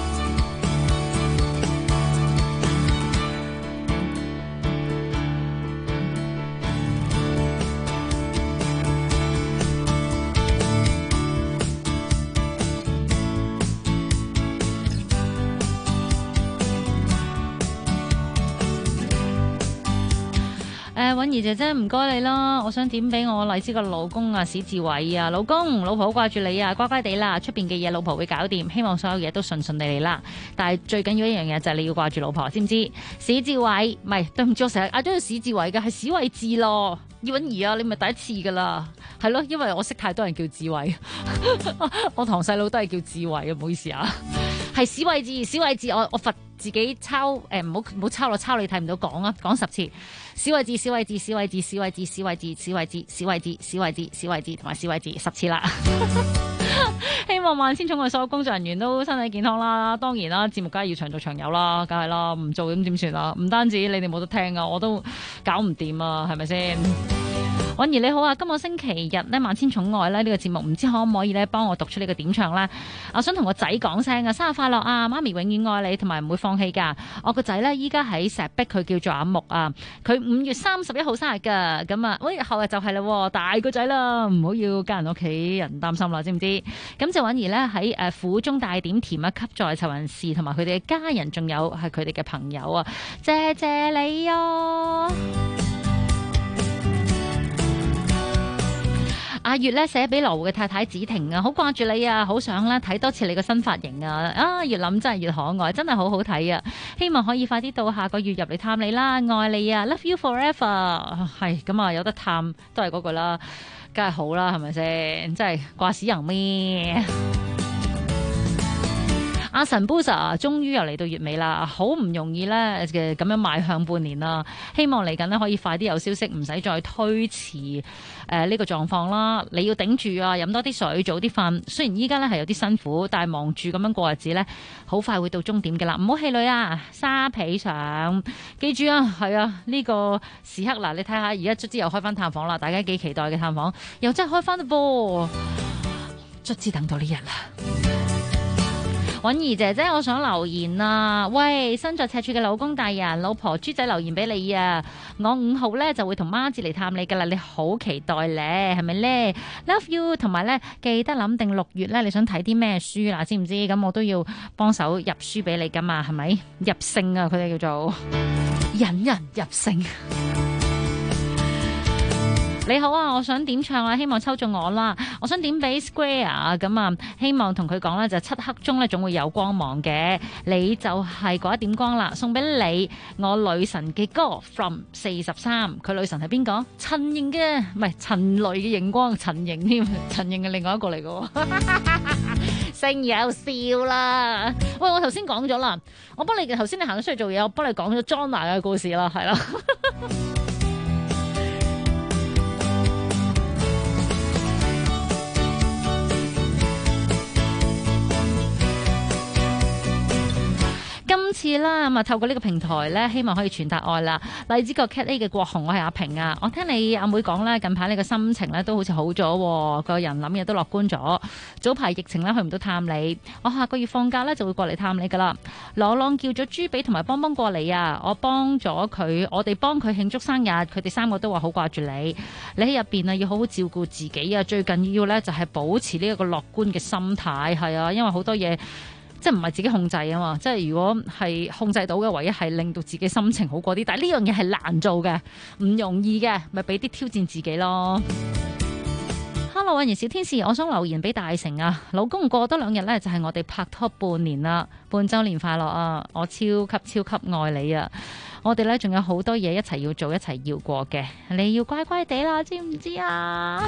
允兒姐姐唔該你啦，我想點俾我荔枝個老公啊，史志偉啊，老公老婆好掛住你啊，乖乖地啦，出邊嘅嘢老婆會搞掂，希望所有嘢都順順利利啦。但係最緊要一樣嘢就係你要掛住老婆，知唔知？史志偉唔係，對唔住，我成日嗌咗佢史志偉嘅，係史偉志咯。要允兒啊，你咪第一次噶啦，係咯，因為我識太多人叫志偉，我堂細佬都係叫志偉啊，唔好意思啊，係史偉志，史偉志，我罰自己抄，唔好抄落抄你睇唔到，講啊，講10次。史偉志，史偉志，史偉志，史偉志，史偉志，史偉志，史偉志，史偉志，史偉志同埋史偉志10次啦。希望萬千寵愛所有工作人員都身體健康啦。當然啦，節目梗係要長做長有啦，梗係啦，唔做咁點算啊？唔單止你哋冇得聽啊，我都搞唔掂啊，係咪先？允兒你好啊，今個星期日咧萬千寵愛咧呢個節目，唔知可唔可以咧幫我讀出呢個點唱咧？我想同個仔講聲啊，生日快樂啊，媽咪永遠愛你，同埋唔會放棄噶。我個仔咧依家喺石壁，佢叫做阿木啊，佢5月31號生日噶，咁啊，喂，後日就係啦，大個仔啦，唔好要家人屋企人擔心啦，知唔知？咁就允兒咧喺苦中帶點甜啊，給在囚人士同埋佢哋嘅家人，仲有係佢哋嘅朋友啊，謝謝你啊！ 阿月咧寫俾羅湖嘅太太子婷啊，好掛住你啊，好想咧睇多次你個新髮型啊！啊，越諗真係越可愛，真係好好睇啊！希望可以快啲到下個月入嚟探你啦，愛你啊 ，Love you forever。係咁啊，有得探都係嗰句啦，梗係好啦，係咪先？真係掛屎人咩？阿神 Booser 終於又嚟到月尾啦，好唔容易咧嘅咁樣邁向半年啦，希望嚟緊咧可以快啲有消息，唔使再推遲呢個狀況啦。你要頂住啊，飲多啲水，早啲瞓。雖然依家咧係有啲辛苦，但係望住咁樣過日子咧，好快會到終點嘅啦。唔好氣餒啊，沙皮上，記住啊，係啊，呢個時刻嗱，你睇下而家卒之又開翻探訪啦，大家幾期待嘅探訪，又真係開翻啦噃，卒之等到呢日啦。允兒姐姐，我想留言啊！喂，身在赤柱嘅老公大人，老婆豬仔留言俾你啊！我5號咧就會同媽子嚟探你噶啦，你好期待咧，係咪咧 ？Love you， 同埋咧記得諗定6月咧，你想睇啲咩書啦？知唔知？咁我都要幫手入書俾你噶嘛，係咪？入勝啊，佢哋叫做引人入勝。你好啊，我想點唱啊，希望抽中我啦。我想點俾 Square 咁啊，希望同佢講咧就漆黑中咧總會有光芒嘅，你就係嗰一點光啦。送俾你我女神嘅歌 From 43，佢女神係邊個？陳瑩嘅，唔係陳雷嘅熒光，陳瑩添，陳瑩係另外一個嚟嘅。聲有笑啦。喂，我頭先講咗啦，我幫你頭先你行咗出去做嘢，我幫你講咗 Jonna 嘅故事啦，係啦。今次啦，咁啊透過呢個平台咧，希望可以傳達愛啦。荔枝角 Cat A 嘅國雄，我係阿平啊。我聽你阿妹講咧，近排你個心情咧都好似好咗，個人諗嘢都樂觀咗。早排疫情咧去唔到探你，我下個月放假咧就會過嚟探你噶啦。朗朗叫咗朱比同埋邦邦過嚟啊，我哋幫佢慶祝生日，佢哋3個都話好掛住你。你喺入邊啊，要好好照顧自己啊，最緊要咧就係保持呢一個樂觀嘅心態，係啊，因為好多嘢。即係唔係自己控制啊嘛，即係如果係控制到嘅，唯一係令到自己心情好過啲。但係呢樣嘢係難做嘅，唔容易嘅，咪俾啲挑戰自己咯。Hello， 小天使，我想留言俾大成啊，老公過多2日呢，就係我哋拍拖半年啦，半週年快樂啊！我超級愛你啊！我哋呢仲有好多嘢一齊要做，一齊要過嘅，你要乖乖地啦，知唔知啊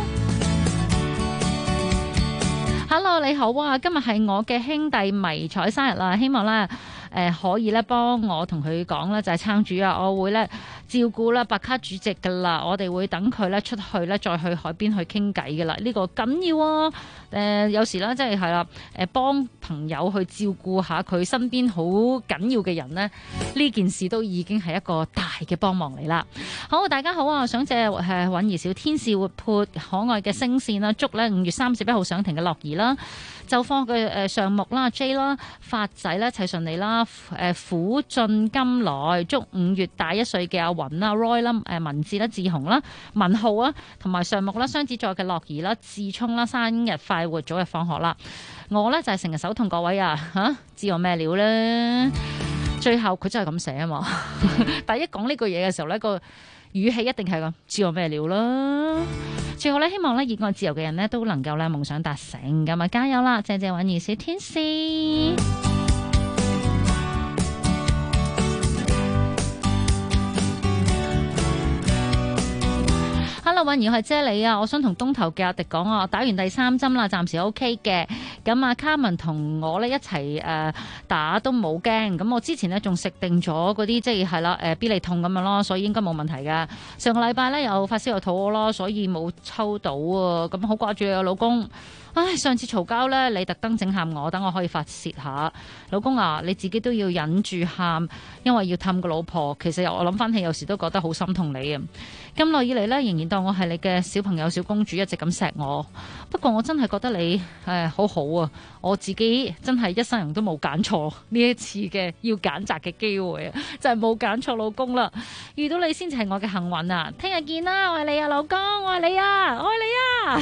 ？Hello， 你好啊！今日係我嘅兄弟迷彩生日啦，希望咧可以咧幫我同佢講咧，就係撐住啊！我會咧照顧啦白卡主席噶啦，我哋會等佢咧出去咧再去海邊去傾偈噶啦，呢個緊要啊！有時咧即係啦，幫朋友去照顧下佢身邊好緊要嘅人咧，呢件事都已經係一個大嘅幫忙嚟啦。好，大家好啊！想借允兒小天使活潑可愛嘅聲線啦，祝咧5月31號上庭嘅樂兒啦，就放嘅上目啦 J 啦，發仔咧一切順利啦，苦盡甘來，祝5月大1歲嘅阿雲啦 Roy 啦，文志啦志雄啦文浩啊，同埋上目啦雙子座嘅樂兒啦志聰啦生日快活，早日放學啦。我咧就係成日手痛各位啊吓，知我咩料咧？最後佢真係咁寫啊嘛，但係一講呢句嘢嘅時候咧，個語氣一定係咁，知我咩料啦？最後咧，希望咧熱愛自由嘅人咧都能夠咧夢想達成，咁啊加油啦！謝謝允兒小天使。Hello， 允兒，我係啫喱啊！我想同東頭嘅阿迪講啊，打完第3針啦，暫時 OK 嘅。咁啊，卡文同我咧一齊打都冇驚。咁我之前咧仲食定咗嗰啲即係啦必理痛咁樣咯，所以應該冇問題㗎。上個禮拜咧又發燒又肚屙咯，所以冇抽到啊。咁好掛住你啊，老公。唉，上次嘈交咧，你特登整喊我，等我可以發泄下。老公啊，你自己都要忍住喊，因為要氹個老婆。其實我諗翻起，有時都覺得好心痛你啊。咁耐以嚟咧，仍然當我係你嘅小朋友、小公主，一直咁錫我。不過我真係覺得你好好啊！我自己真係一生人都冇揀錯呢一次嘅要揀擇嘅機會啊，就係冇揀錯老公啦。遇到你先至係我嘅幸運啊！聽日見啦，我愛你啊，老公，我愛你啊，我愛你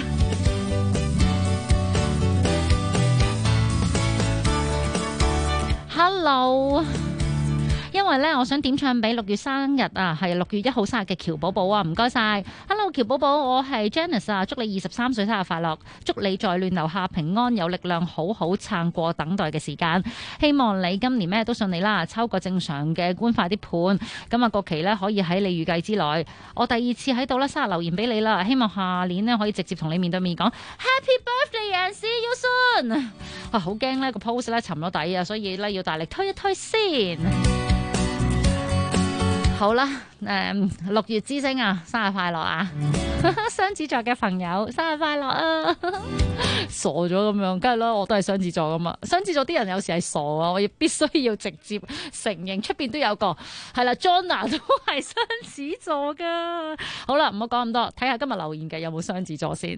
啊！Hello，因為為咧我想點唱俾6月生日啊，係6月1號生日嘅喬寶寶啊，唔該晒。Hello 喬寶寶，我係 Janice 啊，祝你23歲生日快樂，祝你在亂流下平安有力量，好好撐過等待嘅時間，希望你今年咩都順利啦，抽個正常嘅官快啲判，咁啊國期咧可以喺你預計之內。我第2次喺度咧生日留言俾你啦，希望下年咧可以直接同你面對面講 Happy Birthday and see you soon。啊，好驚呢個 post 咧沉咗底啊，所以咧要大力推一推先。好啦，6月之星啊，生日快樂啊！雙子座嘅朋友生日快樂啊！傻咗咁樣，梗係啦，我都係雙子座噶嘛。雙子座啲人有時係傻啊，我亦必須要直接承認，出邊都有個係啦 ，Jonna 都係雙子座噶。好啦，唔好講咁多，睇下今日留言嘅有冇雙子座先。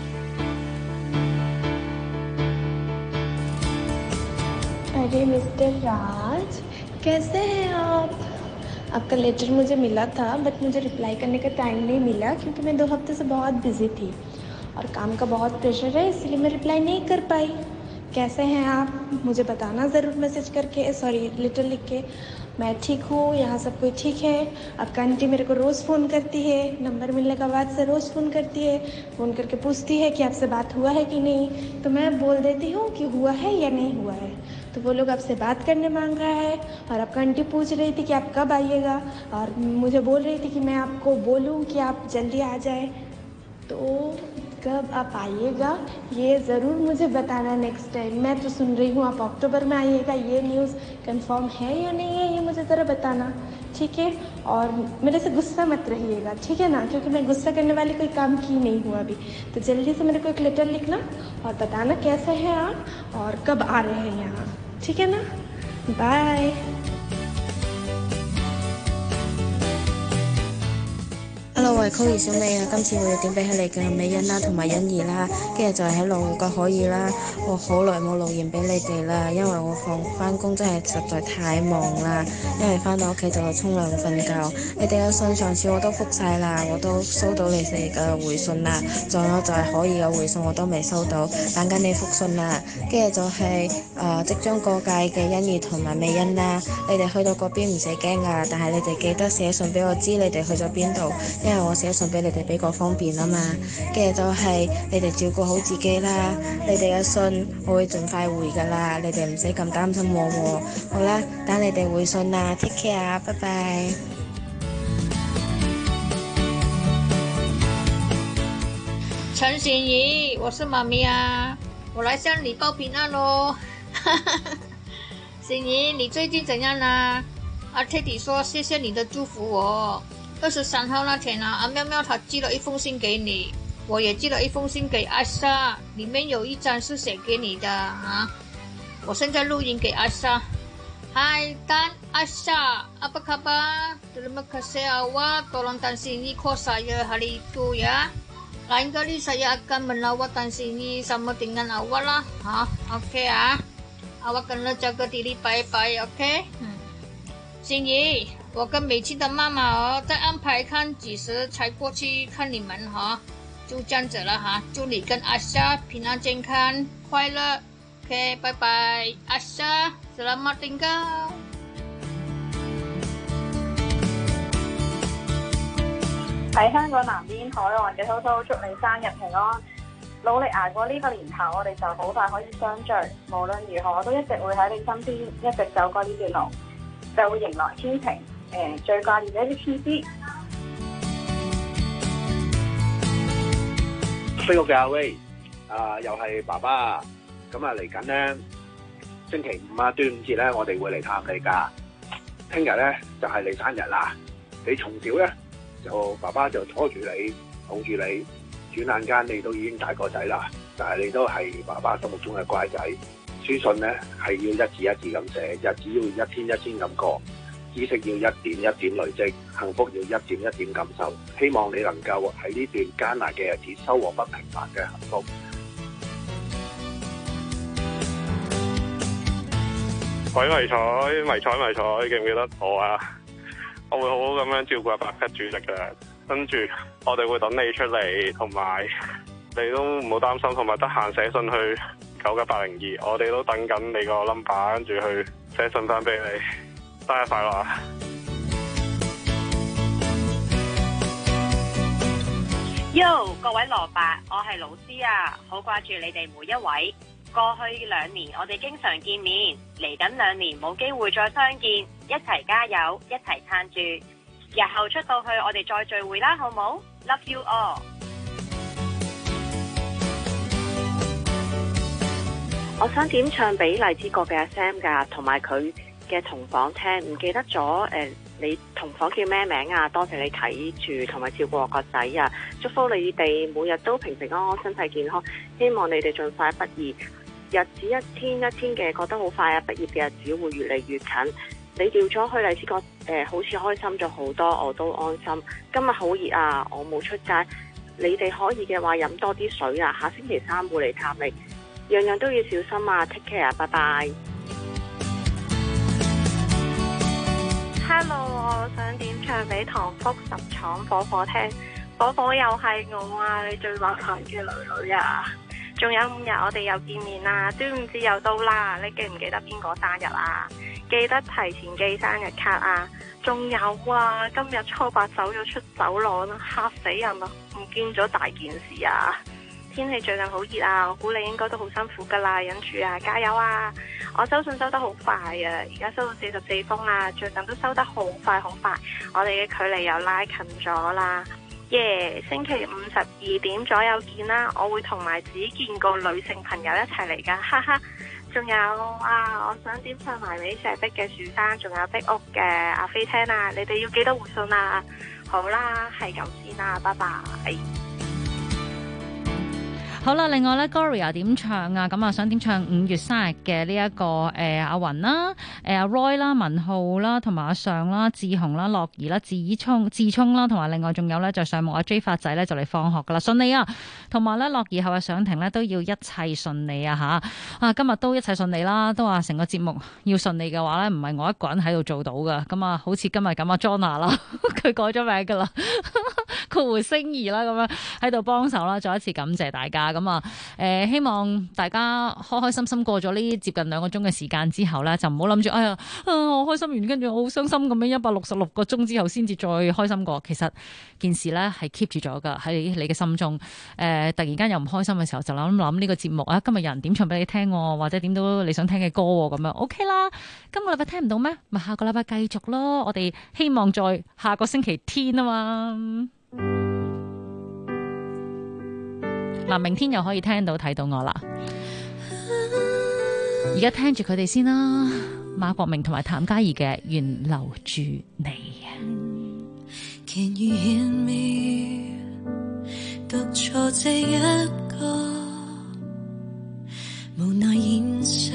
अरे मिस्टर राज, कैसे हैं आप? आपका लेटर मुझे मिला था बट मुझे रिप्लाई करने का टाइम नहीं मिला क्योंकि मैं 2 हफ्ते से बहुत बिजी थी और काम का बहुत प्रेशर है, इसलिए मैं रिप्लाई नहीं कर पाई। कैसे हैं आप मुझे बताना ज़रूर मैसेज करके, सॉरी लेटर लिख के। मैं ठीक हूँ, यहाँ सब कोई ठीक है। आपका आंटी मेरे को रोज़ फ़ोन करती है, नंबर मिलने के बाद से रोज़ फ़ोन करती है, फ़ोन करके पूछती है कि आपसे बात हुआ है कि नहीं, तो मैं बोल देती हूँ कि हुआ है या नहीं हुआ है। तो वो लोग आपसे बात करने मांग रहा है और आपका आंटी पूछ रही थी कि आप कब आइएगा और मुझे बोल रही थी कि मैं आपको बोलूँ कि आप जल्दी आ जाए। तो कब आप आइएगा ये ज़रूर मुझे बताना नेक्स्ट टाइम। मैं तो सुन रही हूँ आप अक्टूबर में आइएगा, ये न्यूज़ कंफर्म है या नहीं है ये मुझे ज़रा बताना, ठीक है? और मेरे से गुस्सा मत रहिएगा, ठीक है ना, क्योंकि मैं गुस्सा करने वाली कोई काम की नहीं हूँ अभी। तो जल्दी से मेरे को एक लेटर लिखना और बताना कैसे हैं आप और कब आ रहे हैं यहाँ, ठीक है ना? बाय। Hello， 我係 Chloe 小美啊，今次我要點俾起你嘅美欣啦，同埋欣怡啦，跟住就係喺羅湖嘅可以啦。我好耐冇留言俾你哋啦，因為我翻工真係實在太忙啦，因為翻到屋企就沖涼瞓覺。你哋嘅信上次我都覆晒啦，我都收到你哋嘅回信啦，仲有就係可以嘅回信我都未收到，等緊你覆信啦。跟住就係即將過界嘅欣怡同埋美欣啦，你哋去到嗰邊唔使驚噶，但係你哋記得寫信俾我知你哋去咗邊度。因為我寫信俾你哋比較方便啊嘛，跟住就係你哋照顧好自己啦，你哋嘅信我會盡快回噶啦，你哋唔使咁擔心我喎。好啦，等你哋回信啦 ，take care 啊，拜拜。 陳欣怡，我是媽咪啊，我來向你報平安咯。欣怡，你最近怎樣啊？阿 Teddy 說謝謝你的祝福我。23號那天啊，阿喵喵他寄了一封信給你，我也寄了一封信給阿莎，裡面有一張是寫給你的啊。我現在錄音給阿莎。Hai Dan, Asha, apa kabar? Terima kasih awak tolong Tan Sini call saya hari itu ya. Lain kali saya akan melawat Tan Sini sama dengan awak lah. Ha, okey ah. Awak kena jaga diri baik-baik, okey? 欣怡，我跟美琪的媽媽再安排看幾時才過去看你們哈，就這樣子了哈。祝你跟阿莎平安健康快樂 ，OK， 拜拜，阿莎，selamat tinggal。 喺香港南邊海岸嘅滔滔，祝你生日平安，努力捱過呢個年頭，我哋就好快可以相聚。無論如何，我都一直會喺你身邊，一直走過呢段路。就會迎來天晴，最掛念嘅一啲 PC。 飛屋嘅阿威，又係爸爸，咁啊嚟緊咧星期5啊，端午節咧，我哋會嚟探你㗎。聽日咧就係你生日啦，你從小咧就爸爸就拖住你，抱住你，轉眼間你都已經大個仔啦，但係你都係爸爸心目中嘅乖仔。書信咧係要一字一字咁寫，日子要一天一天咁過，知識要一點一點累積，幸福要一點一點感受。希望你能夠喺呢段艱難嘅日子收穫不平凡嘅幸福。 鬼迷彩，記唔記得我啊？我會好好咁樣照顧阿白吉主席嘅，跟住我哋會等你出嚟，同埋你都唔好擔心，同埋得閒寫信去91802，我哋都等緊你個 number， 跟住去寫信翻俾你。 生日快樂啊 ！Yo， 各位蘿蔔，我係老師啊，好掛住你哋每一位。過去2年我哋經常見面，嚟緊2年冇機會再相見，一齊加油，一齊撐住。日後出到去我哋再聚會啦，好冇 ？Love you all。我想點唱俾荔枝角嘅阿 Sam 噶，同埋佢嘅同房聽，唔記得咗你同房叫咩名啊？多謝你睇住同埋照顧我個仔啊！祝福你哋每日都平平安安、身體健康，希望你哋盡快畢業。日子一天一天嘅過得好快啊！畢業嘅日子會越嚟越近。你調咗去荔枝角，好似開心咗好多，我都安心。今日好熱啊，我冇出街。你哋可以嘅話飲多啲水啊！下星期3會嚟探你，樣樣都要小心啊 ！Take care 啊，拜拜。 Hello， 我想點唱俾唐福10廠火火聽，火火又係我啊！你最麻煩嘅女女啊！仲有5日我哋又見面啦，端午節又到啦，你記唔記得邊個生日啊？記得提前寄生日卡啊！仲有啊，今日初8走咗出走廊啦，嚇死人啊！唔見咗大件事啊！天氣最近好熱啊，我估你應該都好辛苦噶啦，忍住啊，加油啊！我收信收得好快啊，而家收到44封啦，最近都收得好快好快，我哋嘅距離又拉近咗啦。耶！星期五12點左右見啦，我會同埋只見個女性朋友一齊嚟噶，哈哈！仲有啊，我想點唱埋俾石壁嘅樹山，仲有壁屋嘅阿飛聽啊，你哋要記得回信啊！好啦，係咁先啦，拜拜。 好啦，另外咧 Gloria 點唱啊？咁啊，想點唱5月生日嘅呢一個阿雲啦、阿 Roy 啦、文浩啦、同埋阿尚啦、志雄啦、樂兒啦、志聰啦，同埋另外仲有咧就上木阿 J 發仔咧就嚟放學噶啦，順利啊！同埋咧樂兒後日上庭咧都要一切順利啊吓！啊，今日都一切順利啦，都話成個節目要順利嘅話咧，唔係我一個人喺度做到噶，咁啊，好似今日咁啊 Jonna 啦，佢改咗名噶啦，括弧星兒啦，咁樣喺度幫手啦，再一次感謝大家。咁啊，希望大家開開心心過咗呢接近2個鐘嘅時間之後咧，就唔好諗住，哎呀，我開心完，跟住我好傷心咁樣166個鐘之後先至再開心過。其實件事咧係 keep 住咗噶喺你嘅心中。突然間又唔開心嘅時候，就諗呢個節目啊，今日有人點唱俾你聽，或者點到你想聽嘅歌咁樣 OK 啦。今個禮拜聽唔到咩？咪下個禮拜繼續咯。我哋希望在下個星期天啊嘛。嗱，明天又可以聽到睇到我啦。而家聽住佢哋先啦，馬國明同埋譚嘉儀嘅《願留住你》。 Can you hear me？ 獨坐這一個無奈現實，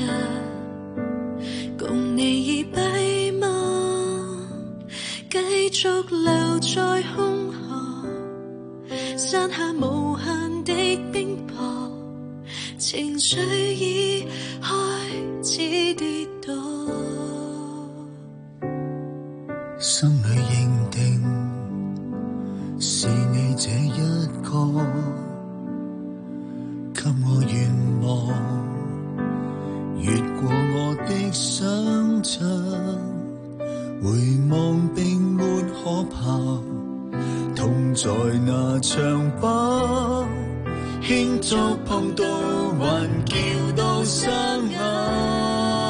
共你已閉幕，繼續留在空河，山下無限的冰雹，情緒已開始跌倒， 心裏認定是你這一個，給我願望，越過我的想象，回望並沒可怕，痛在那牆壁，輕觸碰到還叫到生硬。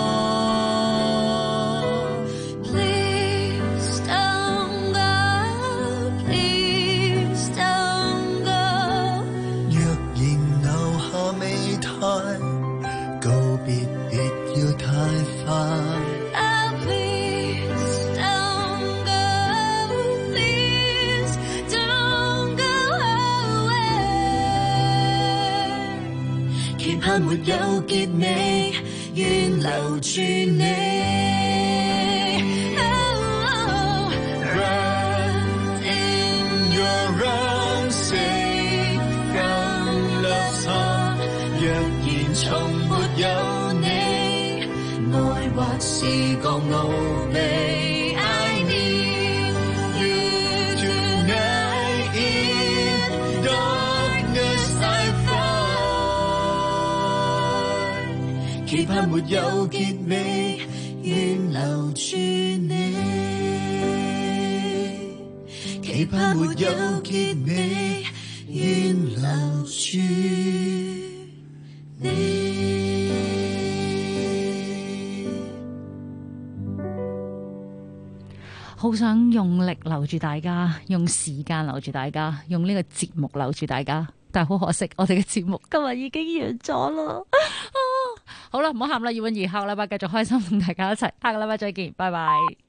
沒有結尾，願留住你。Wrapped in your arms, safe from love's heart。若然從沒有你，愛或是個奧秘。I need you tonight in darkness I find。期盼沒有結尾，願留住你。 期盼沒有結尾，願留住你。 好想用力留住大家，用時間留住大家，用呢個節目留住大家，但係好可惜，我哋嘅節目今日已經完咗啦。好啦，唔好喊啦，葉韻儀，下個禮拜繼續開心同大家一齊，下個禮拜再見，拜拜。